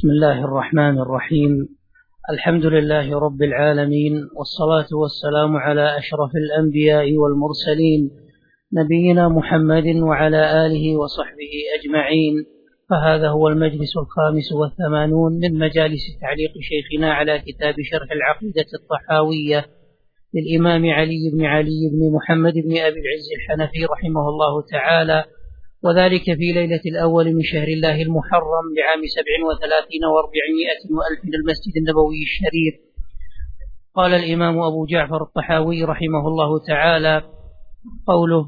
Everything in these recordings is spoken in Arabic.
بسم الله الرحمن الرحيم. الحمد لله رب العالمين، والصلاة والسلام على أشرف الأنبياء والمرسلين نبينا محمد وعلى آله وصحبه أجمعين. فهذا هو المجلس 85 من مجالس تعليق شيخنا على كتاب شرح العقيدة الطحاوية للإمام علي بن محمد بن أبي العز الحنفي رحمه الله تعالى، وذلك في ليلة الأول من شهر الله المحرم لعام 37 و400 وألف من المسجد النبوي الشريف. قال الإمام أبو جعفر الطحاوي رحمه الله تعالى قوله: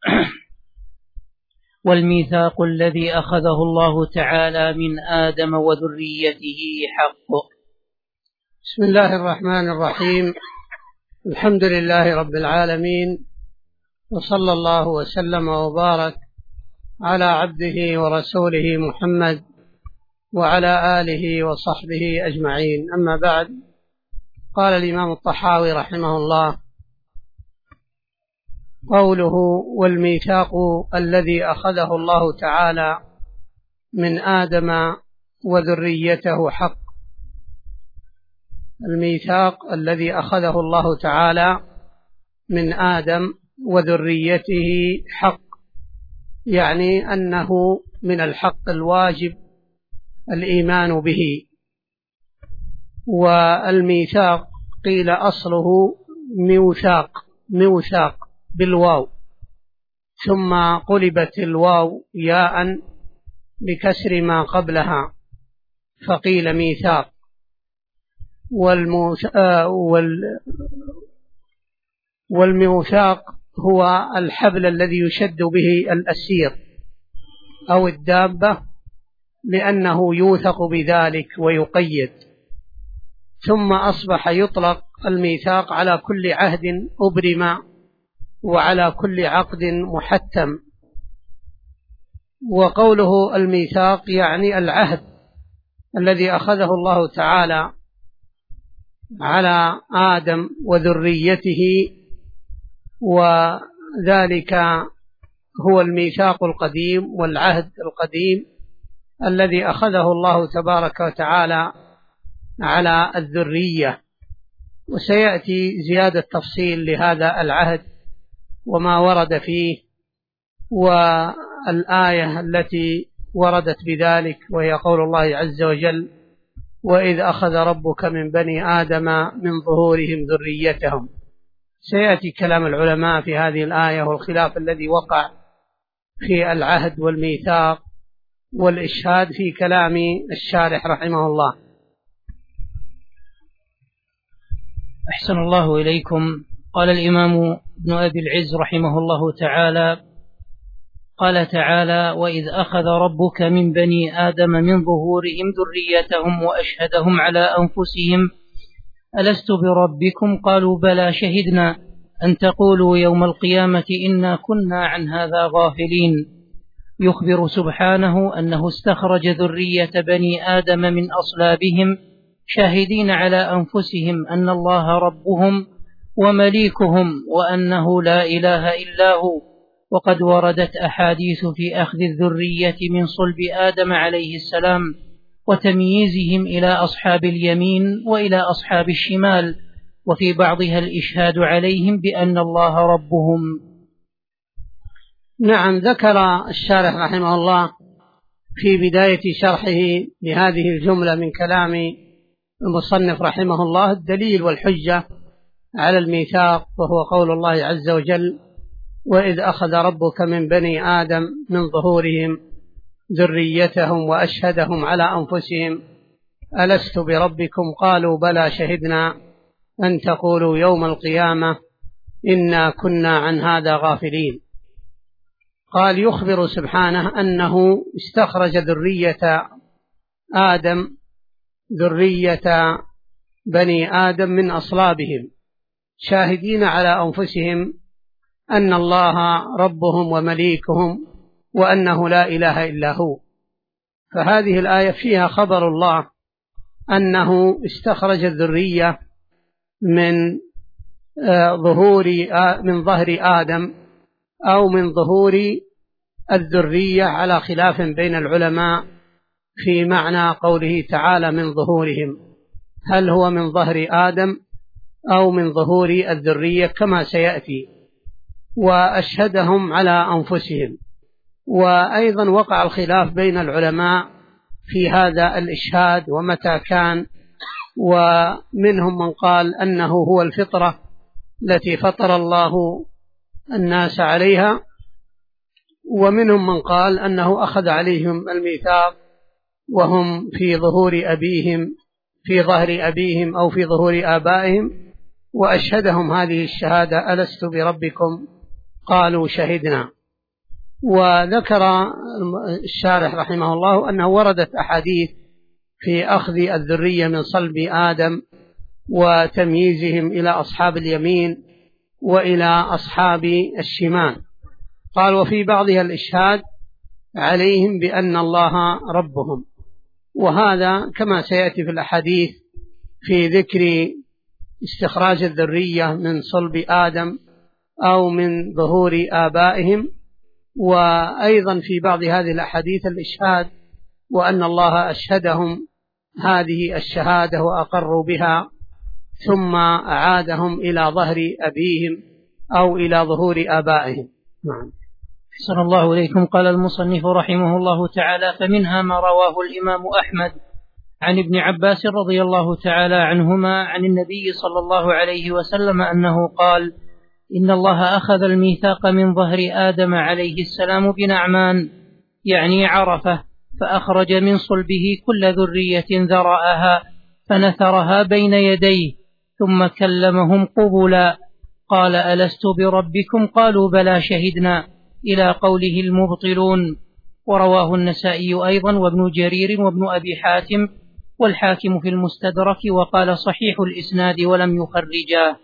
والميثاق الذي أخذه الله تعالى من آدم وذريته حق. بسم الله الرحمن الرحيم. الحمد لله رب العالمين، وصلى الله وسلم وبارك على عبده ورسوله محمد وعلى آله وصحبه أجمعين. أما بعد، قال الإمام الطحاوي رحمه الله: قوله والميثاق الذي أخذه الله تعالى من آدم وذريته حق. الميثاق الذي أخذه الله تعالى من آدم وذريته حق، يعني أنه من الحق الواجب الإيمان به. والميثاق قيل أصله موثاق بالواو، ثم قلبت الواو ياء بكسر ما قبلها فقيل ميثاق. والميثاق هو الحبل الذي يشد به الأسير أو الدابة، لأنه يوثق بذلك ويقيد. ثم أصبح يطلق الميثاق على كل عهد أبرم وعلى كل عقد محتم. وقوله الميثاق يعني العهد الذي أخذه الله تعالى على آدم وذريته، وذلك هو الميثاق القديم والعهد القديم الذي أخذه الله تبارك وتعالى على الذرية. وسيأتي زيادة تفصيل لهذا العهد وما ورد فيه، والآية التي وردت بذلك وهي قول الله عز وجل: وإذ أخذ ربك من بني آدم من ظهورهم ذريتهم. سيأتي كلام العلماء في هذه الآية والخلاف الذي وقع في العهد والميثاق والإشهاد في كلام الشارح رحمه الله. أحسن الله إليكم. قال الإمام ابن أبي العز رحمه الله تعالى: قال تعالى: وإذ أخذ ربك من بني آدم من ظهورهم ذريتهم وأشهدهم على أنفسهم ألست بربكم قالوا بلى شهدنا أن تقولوا يوم القيامة إنا كنا عن هذا غافلين. يخبر سبحانه أنه استخرج ذرية بني آدم من أصلابهم شاهدين على أنفسهم أن الله ربهم ومليكهم وأنه لا إله إلا هو. وقد وردت أحاديث في أخذ الذرية من صلب آدم عليه السلام وتمييزهم إلى أصحاب اليمين وإلى أصحاب الشمال، وفي بعضها الإشهاد عليهم بأن الله ربهم. نعم، ذكر الشارح رحمه الله في بداية شرحه لهذه الجملة من كلام المصنف رحمه الله الدليل والحجة على الميثاق، وهو قول الله عز وجل: وإذ أخذ ربك من بني آدم من ظهورهم ذريتهم وأشهدهم على أنفسهم ألست بربكم قالوا بلى شهدنا أن تقولوا يوم القيامة إنا كنا عن هذا غافلين. قال: يخبر سبحانه أنه استخرج ذرية بني آدم من أصلابهم شاهدين على أنفسهم أن الله ربهم ومليكهم وأنه لا إله إلا هو. فهذه الآية فيها خبر الله أنه استخرج الذرية من ظهر آدم أو من ظهور الذرية، على خلاف بين العلماء في معنى قوله تعالى من ظهورهم، هل هو من ظهر آدم أو من ظهور الذرية كما سيأتي، وأشهدهم على أنفسهم. وأيضا وقع الخلاف بين العلماء في هذا الإشهاد ومتى كان، ومنهم من قال أنه هو الفطرة التي فطر الله الناس عليها، ومنهم من قال أنه أخذ عليهم الميثاق وهم في ظهور أبيهم، في ظهر أبيهم أو في ظهور آبائهم، وأشهدهم هذه الشهادة ألست بربكم قالوا شهدنا. وذكر الشارح رحمه الله أنه وردت أحاديث في أخذ الذرية من صلب آدم وتمييزهم إلى أصحاب اليمين وإلى أصحاب الشمال. قال وفي بعضها الإشهاد عليهم بأن الله ربهم، وهذا كما سيأتي في الأحاديث في ذكر استخراج الذرية من صلب آدم أو من ظهور آبائهم. وأيضا في بعض هذه الأحاديث الإشهاد وأن الله أشهدهم هذه الشهادة وأقروا بها ثم أعادهم إلى ظهر أبيهم أو إلى ظهور آبائهم. نعم. أحسن الله إليكم. قال المصنف رحمه الله تعالى: فمنها ما رواه الإمام أحمد عن ابن عباس رضي الله تعالى عنهما عن النبي صلى الله عليه وسلم أنه قال: إن الله أخذ الميثاق من ظهر آدم عليه السلام بنعمان، يعني عرفة، فأخرج من صلبه كل ذرية ذرأها فنثرها بين يديه ثم كلمهم قبلا، قال: ألست بربكم؟ قالوا: بلى، شهدنا، إلى قوله المبطلون. ورواه النسائي أيضا وابن جرير وابن أبي حاتم والحاكم في المستدرك، وقال صحيح الإسناد ولم يخرجاه.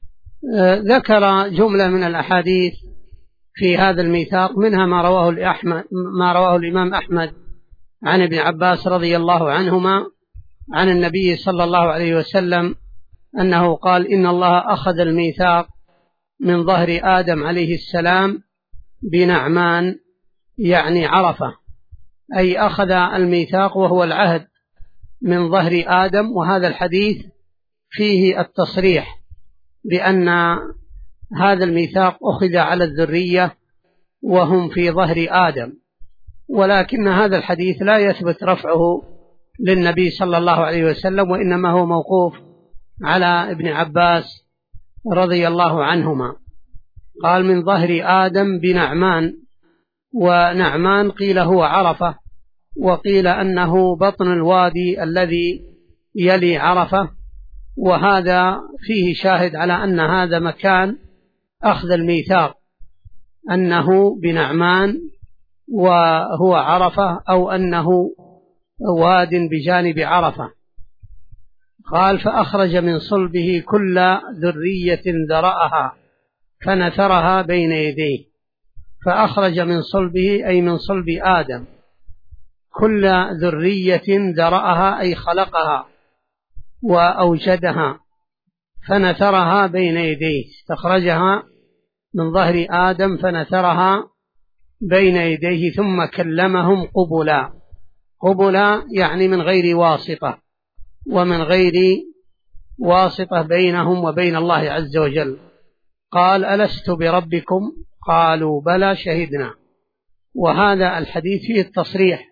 ذكر جملة من الأحاديث في هذا الميثاق، منها ما رواه الإمام أحمد عن ابن عباس رضي الله عنهما عن النبي صلى الله عليه وسلم أنه قال: إن الله أخذ الميثاق من ظهر آدم عليه السلام بنعمان، يعني عرفة، أي أخذ الميثاق وهو العهد من ظهر آدم. وهذا الحديث فيه التصريح بأن هذا الميثاق أخذ على الذرية وهم في ظهر آدم، ولكن هذا الحديث لا يثبت رفعه للنبي صلى الله عليه وسلم، وإنما هو موقوف على ابن عباس رضي الله عنهما. قال: من ظهر آدم بنعمان، ونعمان قيل هو عرفة، وقيل أنه بطن الوادي الذي يلي عرفة، وهذا فيه شاهد على أن هذا مكان أخذ الميثاق، أنه بنعمان وهو عرفة، أو أنه واد بجانب عرفة. قال: فأخرج من صلبه كل ذرية ذرأها فنثرها بين يديه. فأخرج من صلبه أي من صلب آدم كل ذرية ذرأها أي خلقها وأوجدها، فنثرها بين يديه، استخرجها من ظهر آدم فنثرها بين يديه ثم كلمهم قبلا. قبلا يعني من غير واسطة، ومن غير واسطة بينهم وبين الله عز وجل. قال: ألست بربكم؟ قالوا: بلى، شهدنا. وهذا الحديث فيه التصريح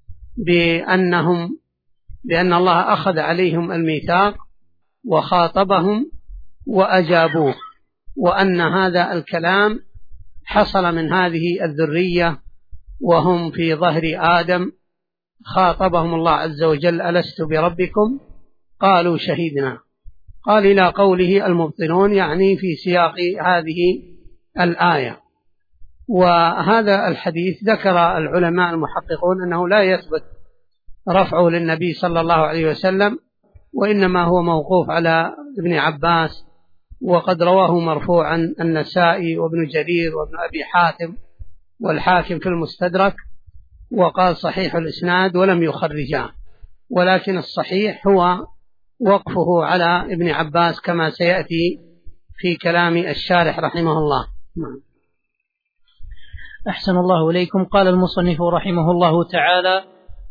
بأن الله أخذ عليهم الميثاق وخاطبهم وأجابوه، وأن هذا الكلام حصل من هذه الذرية وهم في ظهر آدم. خاطبهم الله عز وجل: ألست بربكم؟ قالوا: شهدنا. قال: إلى قوله المبطلون، يعني في سياق هذه الآية. وهذا الحديث ذكر العلماء المحققون أنه لا يثبت رفعه للنبي صلى الله عليه وسلم، وإنما هو موقوف على ابن عباس، وقد رواه مرفوعا النسائي وابن جرير وابن أبي حاتم والحاكم في المستدرك، وقال صحيح الإسناد ولم يخرجاه. ولكن الصحيح هو وقفه على ابن عباس كما سيأتي في كلام الشارح رحمه الله. أحسن الله إليكم. قال المصنف رحمه الله تعالى: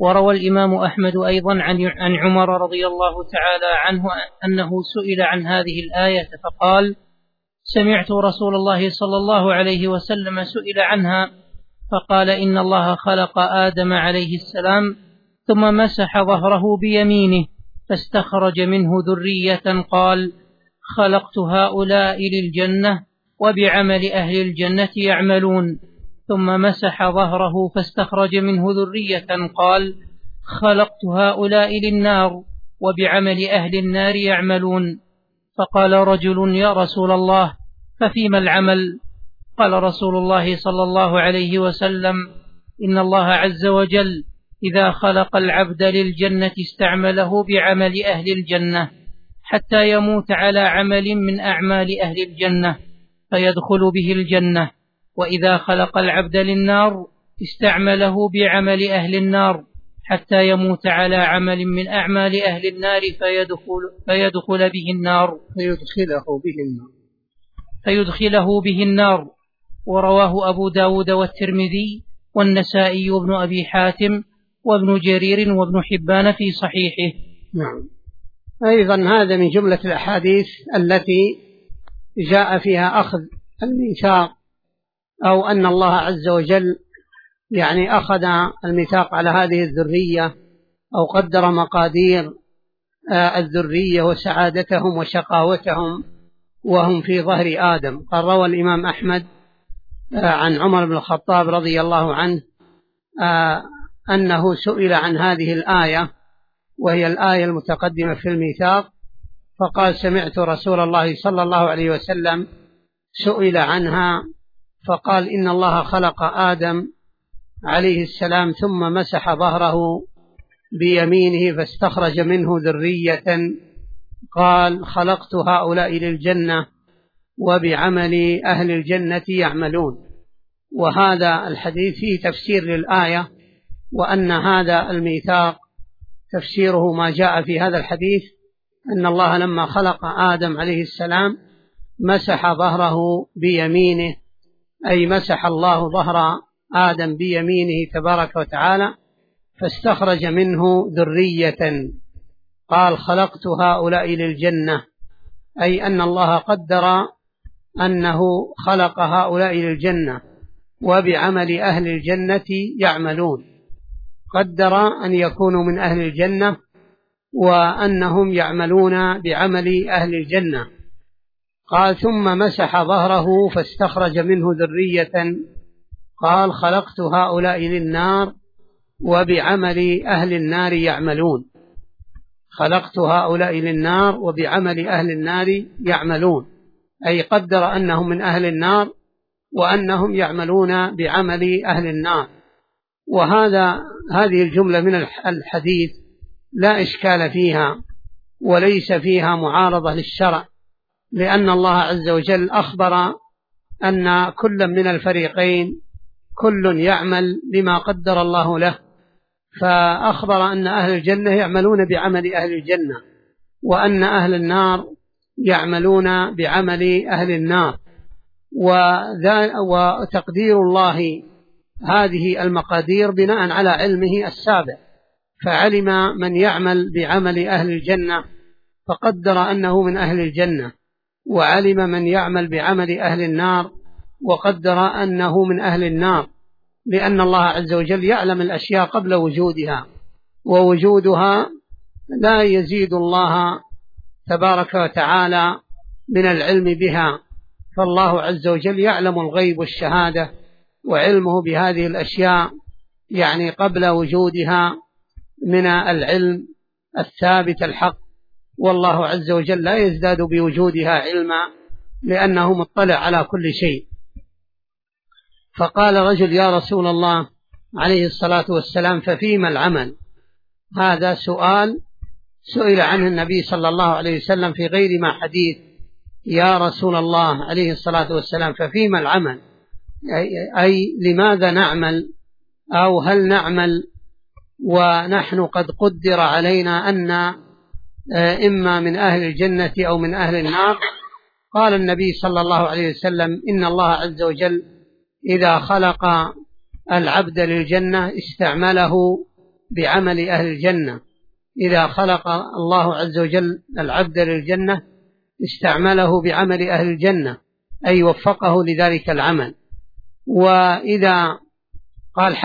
وروى الإمام أحمد أيضا عن عمر رضي الله تعالى عنه أنه سئل عن هذه الآية فقال: سمعت رسول الله صلى الله عليه وسلم سئل عنها فقال: إن الله خلق آدم عليه السلام ثم مسح ظهره بيمينه فاستخرج منه ذرية قال: خلقت هؤلاء للجنة وبعمل أهل الجنة يعملون. ثم مسح ظهره فاستخرج منه ذرية قال: خلقت هؤلاء للنار وبعمل أهل النار يعملون. فقال رجل: يا رسول الله ففيما العمل؟ قال رسول الله صلى الله عليه وسلم: إن الله عز وجل إذا خلق العبد للجنة استعمله بعمل أهل الجنة حتى يموت على عمل من أعمال أهل الجنة فيدخل به الجنة، وإذا خلق العبد للنار استعمله بعمل أهل النار حتى يموت على عمل من أعمال أهل النار فيدخله به النار. ورواه أبو داود والترمذي والنسائي وابن أبي حاتم وابن جرير وابن حبان في صحيحه. نعم. أيضا هذا من جملة الأحاديث التي جاء فيها أخذ الميثاق، أو أن الله عز وجل يعني أخذ الميثاق على هذه الذرية، أو قدر مقادير الذرية وسعادتهم وشقاوتهم وهم في ظهر آدم. قال روى الإمام أحمد عن عمر بن الخطاب رضي الله عنه أنه سئل عن هذه الآية، وهي الآية المتقدمة في الميثاق، فقال: سمعت رسول الله صلى الله عليه وسلم سئل عنها فقال: إن الله خلق آدم عليه السلام ثم مسح ظهره بيمينه فاستخرج منه ذرية قال: خلقت هؤلاء للجنة وبعمل أهل الجنة يعملون. وهذا الحديث فيه تفسير للآية، وأن هذا الميثاق تفسيره ما جاء في هذا الحديث، أن الله لما خلق آدم عليه السلام مسح ظهره بيمينه، أي مسح الله ظهر آدم بيمينه تبارك وتعالى فاستخرج منه ذرية قال: خلقت هؤلاء للجنة، أي أن الله قدر أنه خلق هؤلاء للجنة وبعمل أهل الجنة يعملون، قدر أن يكونوا من أهل الجنة وأنهم يعملون بعمل أهل الجنة. قال: ثم مسح ظهره فاستخرج منه ذرية قال: خلقت هؤلاء للنار وبعمل أهل النار يعملون. خلقت هؤلاء للنار وبعمل أهل النار يعملون، أي قدر أنهم من أهل النار وأنهم يعملون بعمل أهل النار. هذه الجملة من الحديث لا إشكال فيها وليس فيها معارضة للشرع، لأن الله عز وجل أخبر أن كل من الفريقين كل يعمل بما قدر الله له، فأخبر أن أهل الجنة يعملون بعمل أهل الجنة، وأن أهل النار يعملون بعمل أهل النار. وتقدير الله هذه المقادير بناء على علمه السابق، فعلم من يعمل بعمل أهل الجنة فقدر أنه من أهل الجنة، وعلم من يعمل بعمل أهل النار وقدر أنه من أهل النار، لأن الله عز وجل يعلم الأشياء قبل وجودها، ووجودها لا يزيد الله تبارك وتعالى من العلم بها، فالله عز وجل يعلم الغيب والشهادة، وعلمه بهذه الأشياء يعني قبل وجودها من العلم الثابت الحق، والله عز وجل لا يزداد بوجودها علما لأنه مطلع على كل شيء. فقال رجل: يا رسول الله عليه الصلاة والسلام ففيما العمل؟ هذا سؤال سئل عنه النبي صلى الله عليه وسلم في غير ما حديث: يا رسول الله عليه الصلاة والسلام ففيما العمل؟ أي لماذا نعمل، أو هل نعمل ونحن قد قدر علينا أن إما من أهل الجنة أو من أهل النار؟ قال النبي صلى الله عليه وسلم: إن الله عز وجل إذا خلق العبد للجنة استعمله بعمل أهل الجنة. إذا خلق الله عز وجل العبد للجنة استعمله بعمل أهل الجنة، أي وفقه لذلك العمل. وإذا قال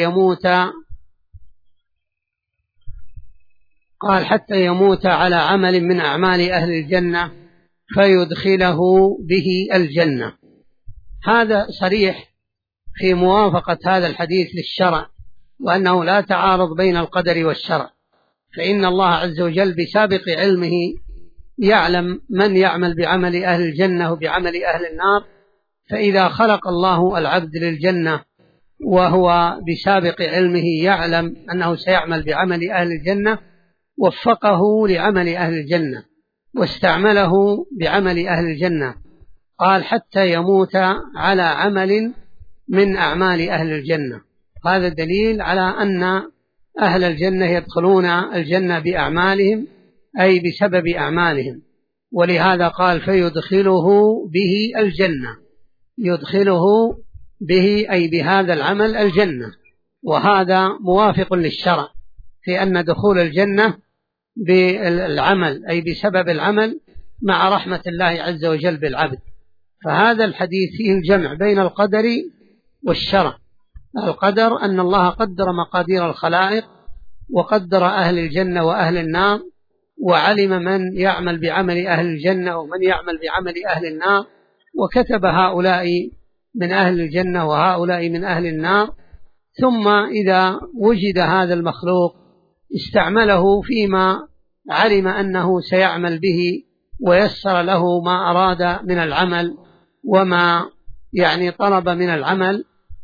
حتى يموت على عمل من أعمال أهل الجنة فيدخله به الجنة، هذا صريح في موافقة هذا الحديث للشرع، وأنه لا تعارض بين القدر والشرع، فإن الله عز وجل بسابق علمه يعلم من يعمل بعمل أهل الجنة وبعمل أهل النار. فإذا خلق الله العبد للجنة وهو بسابق علمه يعلم أنه سيعمل بعمل أهل الجنة، وفقه لعمل أهل الجنة واستعمله بعمل أهل الجنة. قال حتى يموت على عمل من أعمال أهل الجنة، هذا دليل على أن أهل الجنة يدخلون الجنة بأعمالهم، أي بسبب أعمالهم. ولهذا قال فيدخله به الجنة، يدخله به أي بهذا العمل الجنة، وهذا موافق للشرع في أن دخول الجنة بالعمل أي بسبب العمل مع رحمة الله عز وجل بالعبد. فهذا الحديث فيه الجمع بين القدر والشرع. القدر أن الله قدر مقادير الخلائق وقدر أهل الجنة وأهل النار، وعلم من يعمل بعمل أهل الجنة ومن يعمل بعمل أهل النار، وكتب هؤلاء من أهل الجنة وهؤلاء من أهل النار. ثم إذا وجد هذا المخلوق استعمله فيما علم أنه سيعمل به، ويسر له ما أراد من العمل وما طلب من العمل،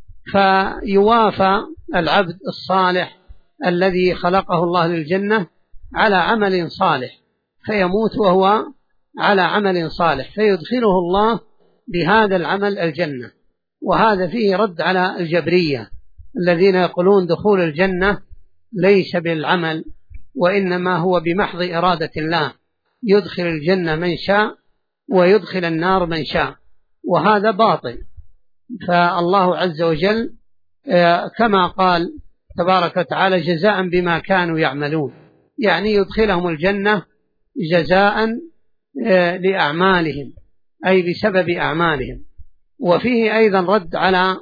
فيوافى العبد الصالح الذي خلقه الله للجنة على عمل صالح، فيموت وهو على عمل صالح، فيدخله الله بهذا العمل الجنة. وهذا فيه رد على الجبرية الذين يقولون دخول الجنة ليس بالعمل، وإنما هو بمحض إرادة الله، يدخل الجنة من شاء ويدخل النار من شاء، وهذا باطل. فالله عز وجل كما قال تبارك وتعالى جزاء بما كانوا يعملون، يعني يدخلهم الجنة جزاء لأعمالهم أي بسبب أعمالهم. وفيه أيضا رد على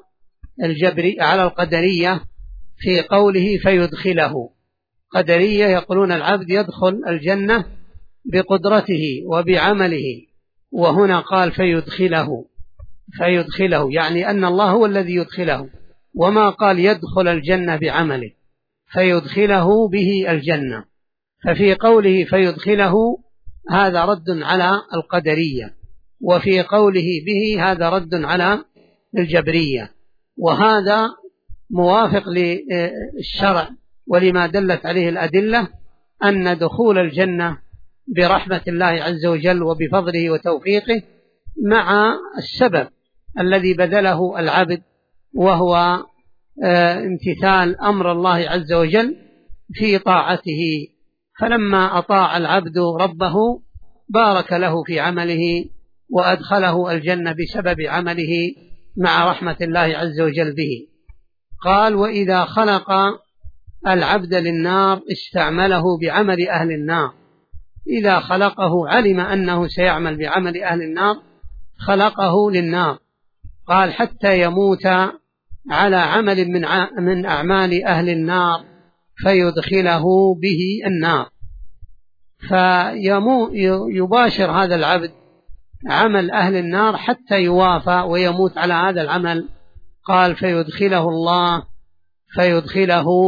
القدرية في قوله فيدخله. قدرية يقولون العبد يدخل الجنة بقدرته وبعمله، وهنا قال فيدخله يعني أن الله هو الذي يدخله، وما قال يدخل الجنة بعمله، فيدخله به الجنة. ففي قوله فيدخله هذا رد على القدرية، وفي قوله به هذا رد على الجبرية، وهذا موافق للشرع ولما دلت عليه الأدلة أن دخول الجنة برحمة الله عز وجل وبفضله وتوفيقه مع السبب الذي بذله العبد، وهو امتثال أمر الله عز وجل في طاعته. فلما أطاع العبد ربه بارك له في عمله وأدخله الجنة بسبب عمله مع رحمة الله عز وجل به. قال وإذا خلق العبد للنار استعمله بعمل أهل النار. إذا خلقه علم أنه سيعمل بعمل أهل النار خلقه للنار. قال حتى يموت على عمل من أعمال أهل النار فيدخله به النار. فيباشر هذا العبد عمل أهل النار حتى يوافى ويموت على هذا العمل. قال فيدخله الله فيدخله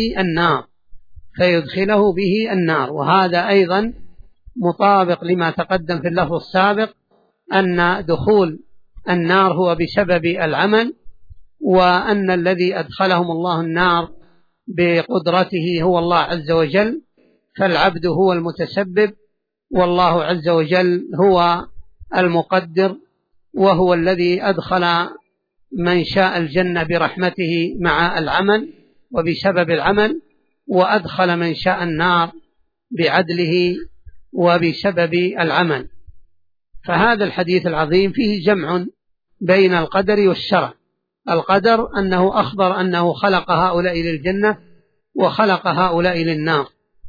به النار. وهذا أيضا مطابق لما تقدم في اللفظ السابق أن دخول النار هو بسبب العمل، وأن الذي أدخلهم الله النار بقدرته هو الله عز وجل، فالعبد هو المتسبب والله عز وجل هو المقدر، وهو الذي أدخل من شاء الجنة برحمته مع العمل وبسبب العمل، وأدخل من شاء النار بعدله وبسبب العمل. فهذا الحديث العظيم فيه جمع بين القدر والشرع. القدر أنه أخبر أنه خلق هؤلاء للجنة وخلق هؤلاء للنار.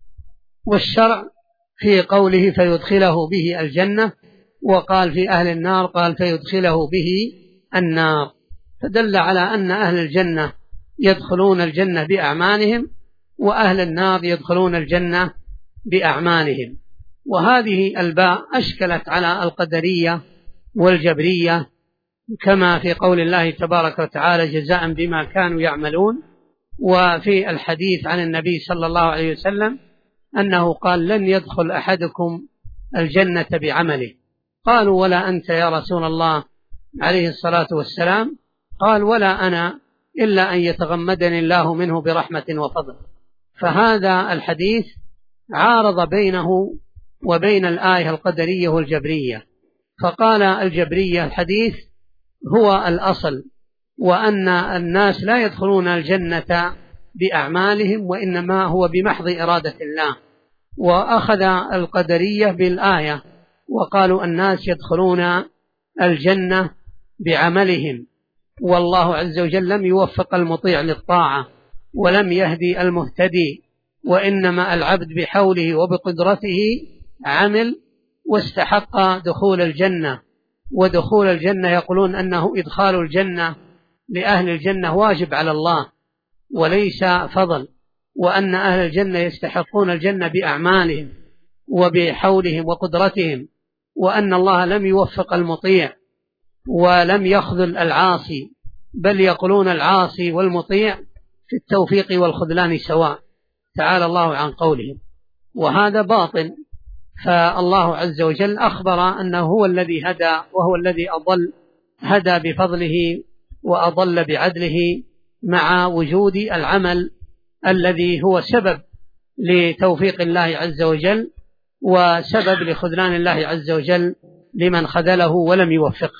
والشرع في قوله فيدخله به الجنة، وقال في أهل النار قال فيدخله به النار، فدل على أن أهل الجنة يدخلون الجنة بأعمالهم، وأهل النار يدخلون الجنة بأعمالهم. وهذه الباء أشكلت على القدرية والجبرية، كما في قول الله تبارك وتعالى جزاء بما كانوا يعملون. وفي الحديث عن النبي صلى الله عليه وسلم أنه قال لن يدخل أحدكم الجنة بعمله. قالوا ولا أنت يا رسول الله عليه الصلاة والسلام؟ قال ولا أنا إلا أن يتغمدني الله منه برحمة وفضل. فهذا الحديث عارض بينه وبين الآية القدرية والجبرية. فقال الجبرية الحديث هو الأصل، وأن الناس لا يدخلون الجنة بأعمالهم، وإنما هو بمحض إرادة الله. وأخذ القدرية بالآية وقالوا الناس يدخلون الجنة بعملهم، والله عز وجل لم يوفق المطيع للطاعة ولم يهدي المهتدي، وإنما العبد بحوله وبقدرته عمل واستحق دخول الجنة. ودخول الجنة يقولون أنه إدخال الجنة لأهل الجنة واجب على الله وليس فضل، وأن أهل الجنة يستحقون الجنة بأعمالهم وبحولهم وقدرتهم، وأن الله لم يوفق المطيع ولم يخذل العاصي، بل يقولون العاصي والمطيع في التوفيق والخذلان سواء، تعالى الله عن قولهم، وهذا باطل. فالله عز وجل أخبر أنه هو الذي هدى وهو الذي أضل، هدى بفضله وأضل بعدله، مع وجود العمل الذي هو سبب لتوفيق الله عز وجل وسبب لخذلان الله عز وجل لمن خذله ولم يوفقه.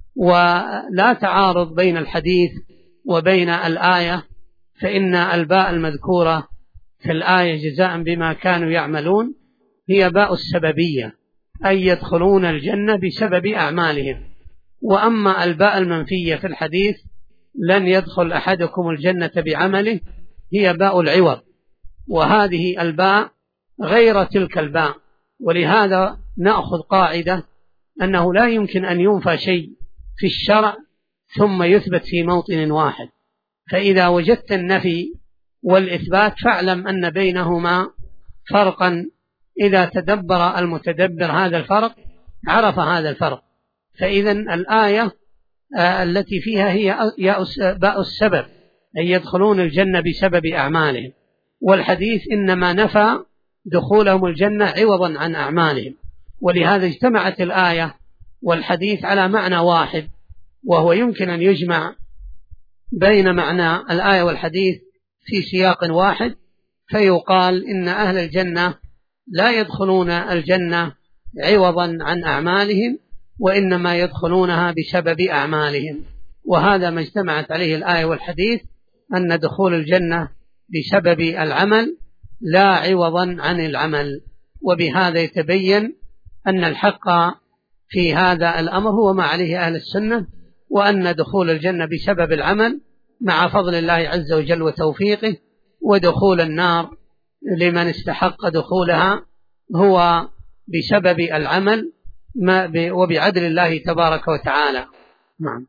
ولا تعارض بين الحديث وبين الآية، فإن الباء المذكورة في الآية جزاء بما كانوا يعملون هي باء السببية، أي يدخلون الجنة بسبب أعمالهم. وأما الباء المنفية في الحديث لن يدخل أحدكم الجنة بعمله هي باء العوض، وهذه الباء غير تلك الباء. ولهذا نأخذ قاعدة أنه لا يمكن أن ينفى شيء في الشرع ثم يثبت في موطن واحد. فإذا وجدت النفي والإثبات فاعلم أن بينهما فرقا، إذا تدبر المتدبر هذا الفرق عرف هذا الفرق. فإذا الآية التي فيها هي باء السبب، أي يدخلون الجنة بسبب أعمالهم، والحديث إنما نفى دخولهم الجنة عوضا عن أعمالهم. ولهذا اجتمعت الآية والحديث على معنى واحد، وهو يمكن أن يجمع بين معنى الآية والحديث في سياق واحد، فيقال إن أهل الجنة لا يدخلون الجنة عوضا عن أعمالهم، وإنما يدخلونها بسبب أعمالهم. وهذا ما اجتمعت عليه الآية والحديث، أن دخول الجنة بسبب العمل لا عوضا عن العمل. وبهذا يتبين أن الحق في هذا الأمر هو ما عليه أهل السنة، وأن دخول الجنة بسبب العمل مع فضل الله عز وجل وتوفيقه، ودخول النار لمن استحق دخولها هو بسبب العمل وبعدل الله تبارك وتعالى. نعم.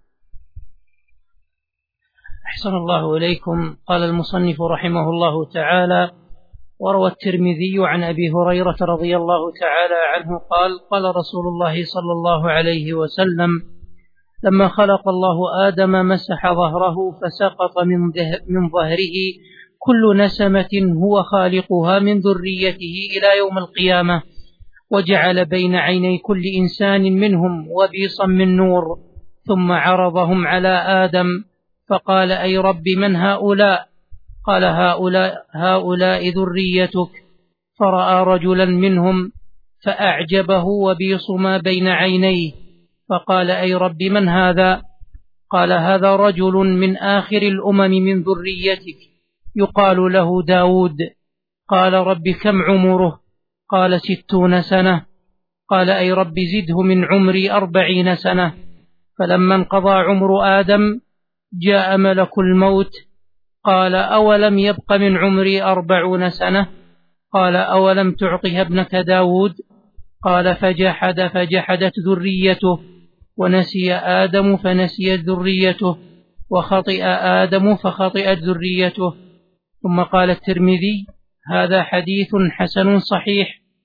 أحسن الله إليكم. قال المصنف رحمه الله تعالى: وروى الترمذي عن أبي هريرة رضي الله تعالى عنه قال: قال رسول الله صلى الله عليه وسلم: لما خلق الله آدم مسح ظهره فسقط من ظهره كل نسمة هو خالقها من ذريته إلى يوم القيامة، وجعل بين عيني كل إنسان منهم وبيصا من نور، ثم عرضهم على آدم فقال: أي رب من هؤلاء؟ قال: هؤلاء ذريتك. فرأى رجلا منهم فأعجبه وبيص ما بين عينيه، فقال: أي رب من هذا؟ قال: هذا رجل من آخر الأمم من ذريتك يقال له داود. قال: رب كم عمره؟ قال: 60 سنة. قال: أي رب زده من عمري 40 سنة. فلما انقضى عمر آدم جاء ملك الموت قال: أولم يبق من عمري 40 سنة؟ قال: أولم تعطها ابنك داود؟ قال: فجحدت ذريته، ونسي آدم فنسيت ذريته، وخطئ آدم فخطئت ذريته. ثم قال الترمذي: هذا حديث حسن صحيح.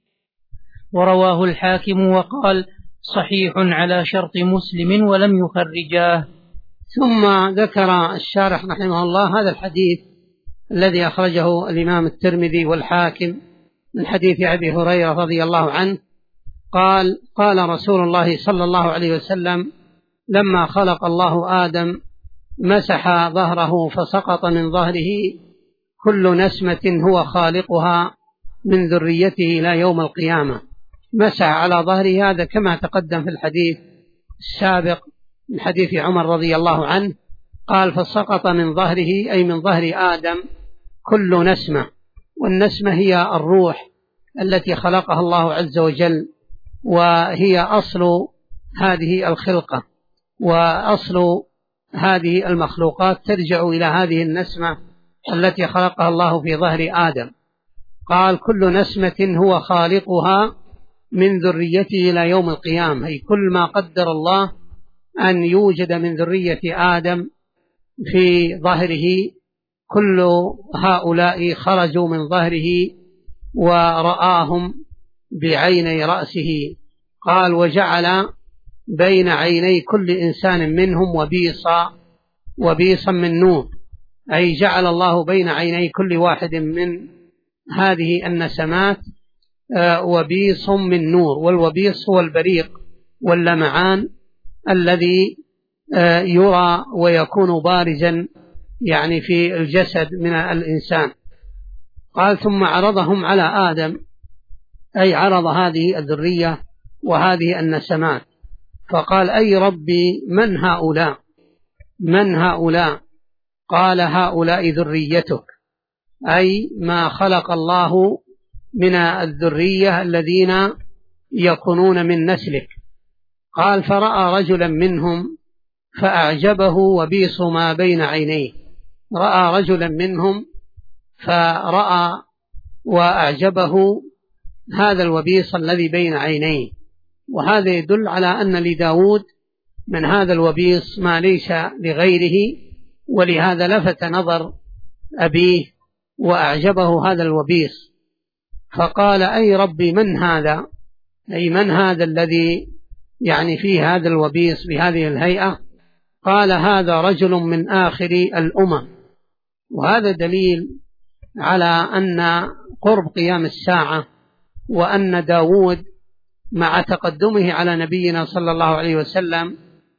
ورواه الحاكم وقال: صحيح على شرط مسلم ولم يخرجاه. ثم ذكر الشارح رحمه الله هذا الحديث الذي أخرجه الإمام الترمذي والحاكم من حديث أبي هريرة رضي الله عنه قال: قال رسول الله صلى الله عليه وسلم: لما خلق الله آدم مسح ظهره فسقط من ظهره كل نسمة هو خالقها من ذريته إلى يوم القيامة. مسح على ظهره، هذا كما تقدم في الحديث السابق من حديث عمر رضي الله عنه، قال: فسقط من ظهره أي من ظهر آدم كل نسمة، والنسمة هي الروح التي خلقها الله عز وجل، وهي أصل هذه الخلقة، وأصل هذه المخلوقات ترجع إلى هذه النسمة التي خلقها الله في ظهر آدم. قال: كل نسمة هو خالقها من ذريته إلى يوم القيامة، أي كل ما قدر الله أن يوجد من ذرية آدم في ظهره، كل هؤلاء خرجوا من ظهره ورآهم بعيني رأسه. قال: وجعل بين عيني كل إنسان منهم وبيصا من نور، أي جعل الله بين عيني كل واحد من هذه النسمات وبيص من نور. والوبيص هو البريق واللمعان الذي يرى ويكون بارزا يعني في الجسد من الإنسان. قال: ثم عرضهم على آدم، أي عرض هذه الذرية وهذه النسمات، فقال: أي ربي من هؤلاء؟ من هؤلاء؟ قال: هؤلاء ذريتك، أي ما خلق الله من الذرية الذين يكونون من نسلك. قال: فرأى رجلا منهم فأعجبه وبيص ما بين عينيه. رأى رجلا منهم فرأى وأعجبه هذا الوبيص الذي بين عينيه، وهذا يدل على أن لداود من هذا الوبيص ما ليس لغيره، ولهذا لفت نظر أبيه وأعجبه هذا الوبيص. فقال: أي ربي من هذا؟ أي من هذا الذي يعني فيه هذا الوبيص بهذه الهيئة؟ قال: هذا رجل من آخر الأمم. وهذا دليل على أن قرب قيام الساعة، وأن داود مع تقدمه على نبينا صلى الله عليه وسلم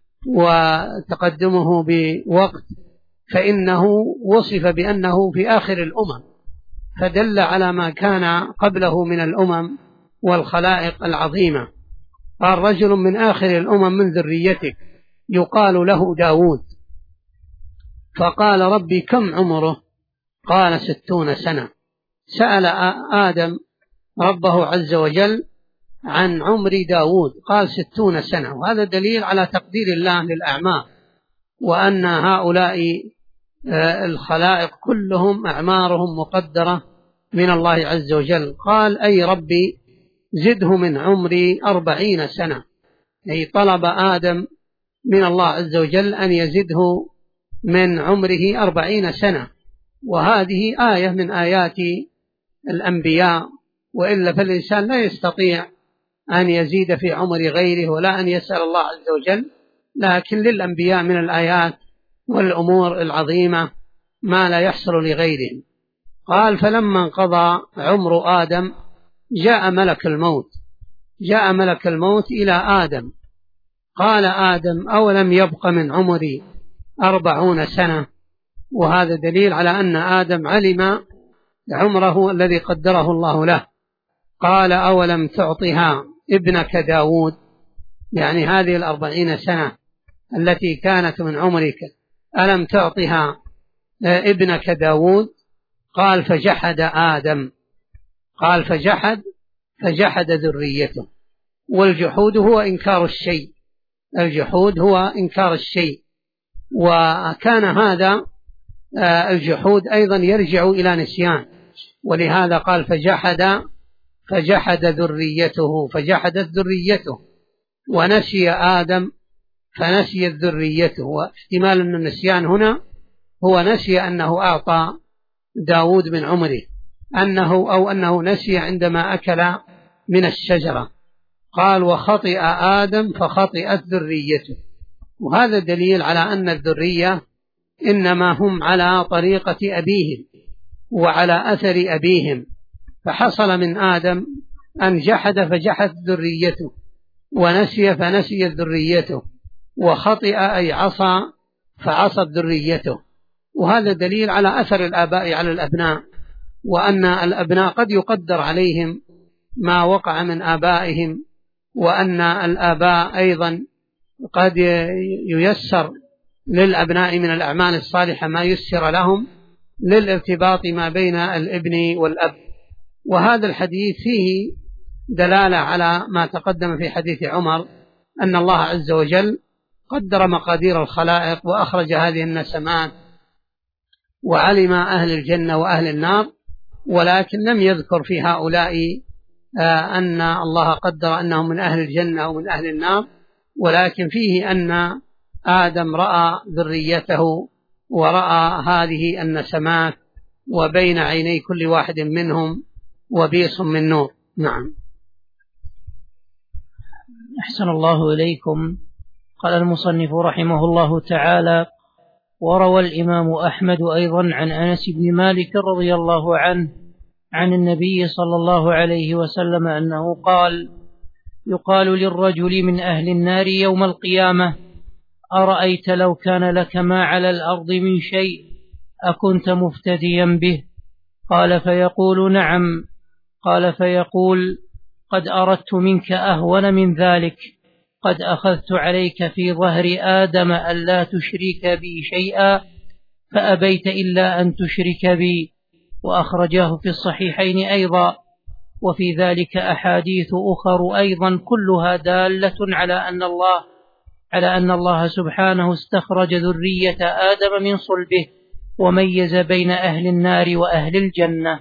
وتقدمه بوقت، فإنه وصف بأنه في آخر الأمم، فدل على ما كان قبله من الأمم والخلائق العظيمة. قال: رجل من آخر الأمم من ذريتك يقال له داود. فقال: ربي كم عمره؟ قال: 60 سنة. سأل آدم ربه عز وجل عن عمر داود، قال: 60 سنة. وهذا دليل على تقدير الله للأعمار، وأن هؤلاء الخلائق كلهم أعمارهم مقدرة من الله عز وجل. قال: أي ربي زده من عمري 40 سنة، أي طلب آدم من الله عز وجل أن يزده من عمره 40 سنة. وهذه آية من آيات الأنبياء، وإلا فالإنسان لا يستطيع أن يزيد في عمر غيره ولا أن يسأل الله عز وجل، لكن للأنبياء من الآيات والأمور العظيمة ما لا يحصل لغيرهم. قال: فلما انقضى عمر آدم جاء ملك الموت إلى آدم. قال آدم: أولم يبق من عمري 40 سنة؟ وهذا دليل على أن آدم علم عمره الذي قدره الله له. قال: أولم تعطها ابنك داود؟ يعني هذه 40 سنة التي كانت من عمرك ألم تعطها ابنك داود؟ قال: فجحد آدم. قال: فجحد ذريته. والجحود هو إنكار الشيء، الجحود هو إنكار الشيء. وكان هذا الجحود أيضا يرجع إلى نسيان، ولهذا قال فجحدت ذريته ونسي آدم فنسيت ذريته. واحتمال أن النسيان هنا هو نسي أنه أعطى داود من عمره، أنه نسي عندما أكل من الشجرة. قال وخطئ آدم فخطئت ذريته. وهذا دليل على أن الذرية إنما هم على طريقة أبيهم وعلى أثر أبيهم، فحصل من آدم أن جحد فجحد ذريته، ونسي فنسيت ذريته، وخطئ أي عصى فعصت ذريته. وهذا دليل على أثر الآباء على الأبناء، وأن الأبناء قد يقدر عليهم ما وقع من آبائهم، وأن الآباء أيضا قد ييسر للأبناء من الأعمال الصالحة ما يسر لهم للارتباط ما بين الابن والأب. وهذا الحديث فيه دلالة على ما تقدم في حديث عمر، أن الله عز وجل قدر مقادير الخلائق وأخرج هذه النسمات وعلم أهل الجنة وأهل النار، ولكن لم يذكر في هؤلاء أن الله قدر أنهم من أهل الجنة أو من أهل النار، ولكن فيه أن آدم رأى ذريته ورأى هذه النسمات، وبين عيني كل واحد منهم وبيص من نور. نعم. أحسن الله إليكم. قال المصنف رحمه الله تعالى: وروى الإمام أحمد أيضا عن أنس بن مالك رضي الله عنه عن النبي صلى الله عليه وسلم أنه قال: يقال للرجل من أهل النار يوم القيامة: أرأيت لو كان لك ما على الأرض من شيء أكنت مفتديا به؟ قال فيقول: نعم. قال فيقول: قد أردت منك أهون من ذلك، قد أخذت عليك في ظهر آدم ألا تشرك بي شيئا فأبيت إلا أن تشرك بي. وأخرجاه في الصحيحين أيضا. وفي ذلك أحاديث أخر أيضا كلها دالة على أن الله سبحانه استخرج ذرية آدم من صلبه وميز بين أهل النار وأهل الجنة.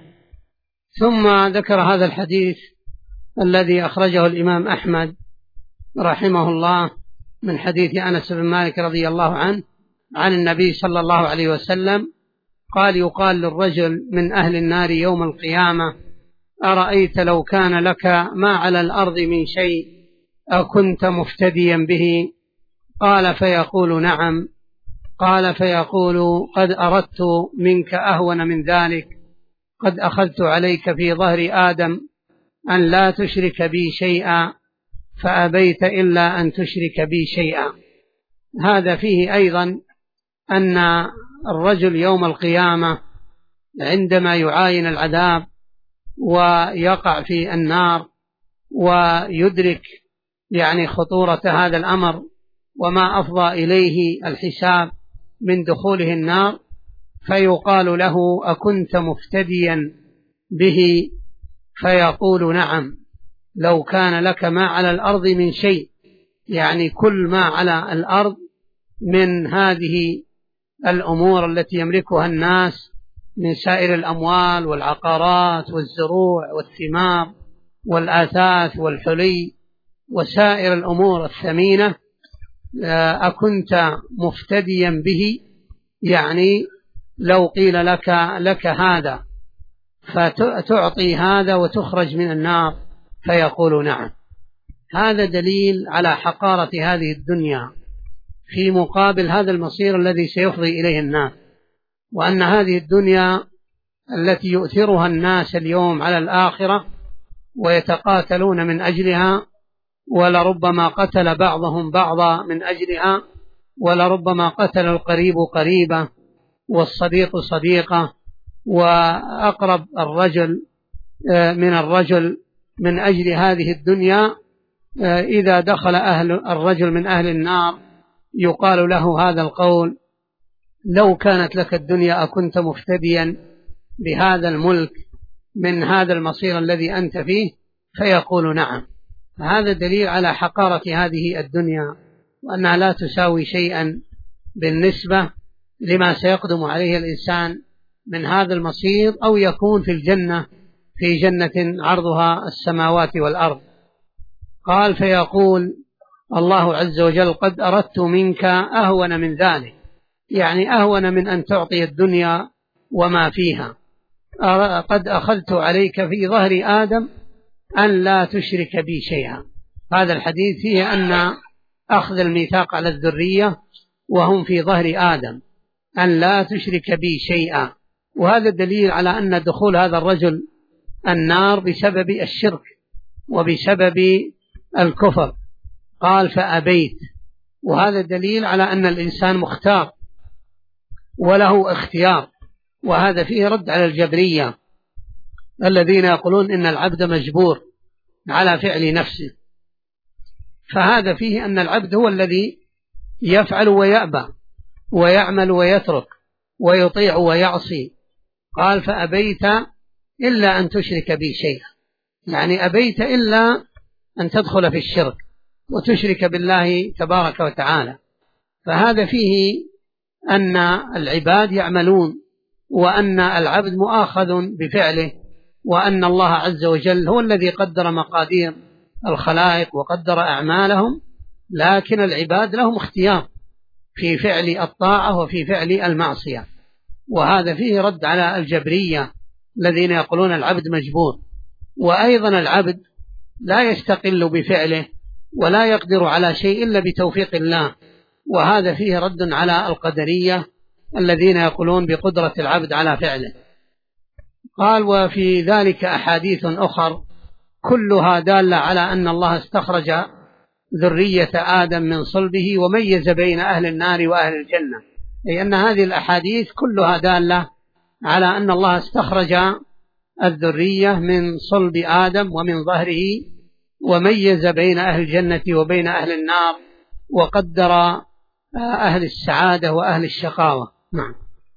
ثم ذكر هذا الحديث الذي أخرجه الإمام أحمد رحمه الله من حديث أنس بن مالك رضي الله عنه عن النبي صلى الله عليه وسلم قال: يقال للرجل من أهل النار يوم القيامة: أرأيت لو كان لك ما على الأرض من شيء أكنت مفتديا به؟ قال فيقول: نعم. قال فيقول: قد أردت منك أهون من ذلك، قد أخذت عليك في ظهر آدم أن لا تشرك بي شيئا فأبيت إلا أن تشرك بي شيئا. هذا فيه أيضا أن الرجل يوم القيامة عندما يعاين العذاب ويقع في النار ويدرك خطورة هذا الأمر وما أفضى إليه الحساب من دخوله النار، فيقال له: أكنت مفتديا به؟ فيقول: نعم. لو كان لك ما على الأرض من شيء، كل ما على الأرض من هذه الأمور التي يملكها الناس من سائر الأموال والعقارات والزروع والثمار والآثاث والحلي وسائر الأمور الثمينة، أكنت مفتديا به؟ لو قيل لك هذا فتعطي هذا وتخرج من النار؟ فيقول: نعم. هذا دليل على حقارة هذه الدنيا في مقابل هذا المصير الذي سيفضي إليه الناس، وأن هذه الدنيا التي يؤثرها الناس اليوم على الآخرة ويتقاتلون من أجلها، ولربما قتل بعضهم بعضا من أجلها، ولربما قتل القريب قريبه والصديق صديقه، وأقرب الرجل من الرجل من أجل هذه الدنيا. إذا دخل الرجل من أهل النار يقال له هذا القول: لو كانت لك الدنيا أكنت مفتديا بهذا الملك من هذا المصير الذي أنت فيه؟ فيقول: نعم. هذا دليل على حقارة هذه الدنيا، وأنها لا تساوي شيئا بالنسبة لما سيقدم عليه الإنسان من هذا المصير، أو يكون في الجنة في جنة عرضها السماوات والأرض. قال: فيقول الله عز وجل: قد أردت منك أهون من ذلك، يعني أهون من أن تعطي الدنيا وما فيها. قد أخذت عليك في ظهر آدم أن لا تشرك بي شيئا. هذا الحديث فيه أن أخذ الميثاق على الذرية وهم في ظهر آدم أن لا تشرك بي شيئا، وهذا دليل على أن دخول هذا الرجل النار بسبب الشرك وبسبب الكفر. قال: فأبيت، وهذا دليل على أن الإنسان مختار وله اختيار، وهذا فيه رد على الجبرية الذين يقولون إن العبد مجبور على فعل نفسه. فهذا فيه أن العبد هو الذي يفعل ويأبى ويعمل ويترك ويطيع ويعصي. قال: فأبيت إلا أن تشرك بي شيئا، يعني أبيت إلا أن تدخل في الشرك وتشرك بالله تبارك وتعالى. فهذا فيه أن العباد يعملون، وأن العبد مؤاخذ بفعله، وأن الله عز وجل هو الذي قدر مقادير الخلائق وقدر أعمالهم، لكن العباد لهم اختيار في فعل الطاعة وفي فعل المعصية. وهذا فيه رد على الجبرية الذين يقولون العبد مجبور. وأيضا العبد لا يستقل بفعله ولا يقدر على شيء إلا بتوفيق الله، وهذا فيه رد على القدرية الذين يقولون بقدرة العبد على فعله. قال: وفي ذلك أحاديث أخر كلها دالة على أن الله استخرج ذرية آدم من صلبه وميز بين أهل النار وأهل الجنة، أي أن هذه الأحاديث كلها دالة على أن الله استخرج الذرية من صلب آدم ومن ظهره، وميز بين أهل الجنة وبين أهل النار، وقدر أهل السعادة وأهل الشقاوة. نعم.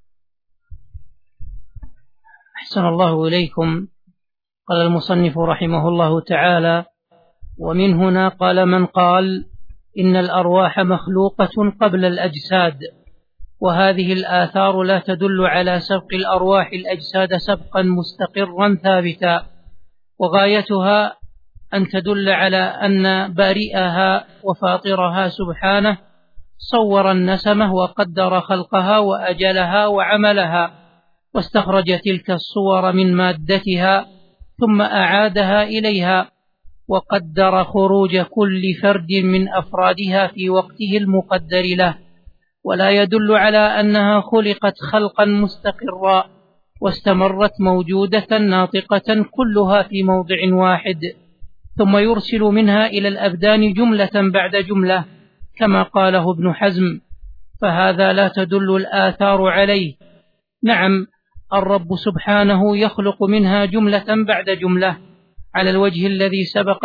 أحسن الله إليكم. قال المصنف رحمه الله تعالى: ومن هنا قال من قال إن الأرواح مخلوقة قبل الأجساد، وهذه الآثار لا تدل على سبق الأرواح الأجساد سبقا مستقرا ثابتا، وغايتها أن تدل على أن بارئها وفاطرها سبحانه صور النسمة وقدر خلقها وأجلها وعملها، واستخرج تلك الصور من مادتها ثم أعادها إليها، وقدر خروج كل فرد من أفرادها في وقته المقدر له، ولا يدل على أنها خلقت خلقا مستقرا واستمرت موجودة ناطقة كلها في موضع واحد، ثم يرسل منها إلى الأبدان جملة بعد جملة كما قاله ابن حزم، فهذا لا تدل الآثار عليه. نعم، الرب سبحانه يخلق منها جملة بعد جملة على الوجه الذي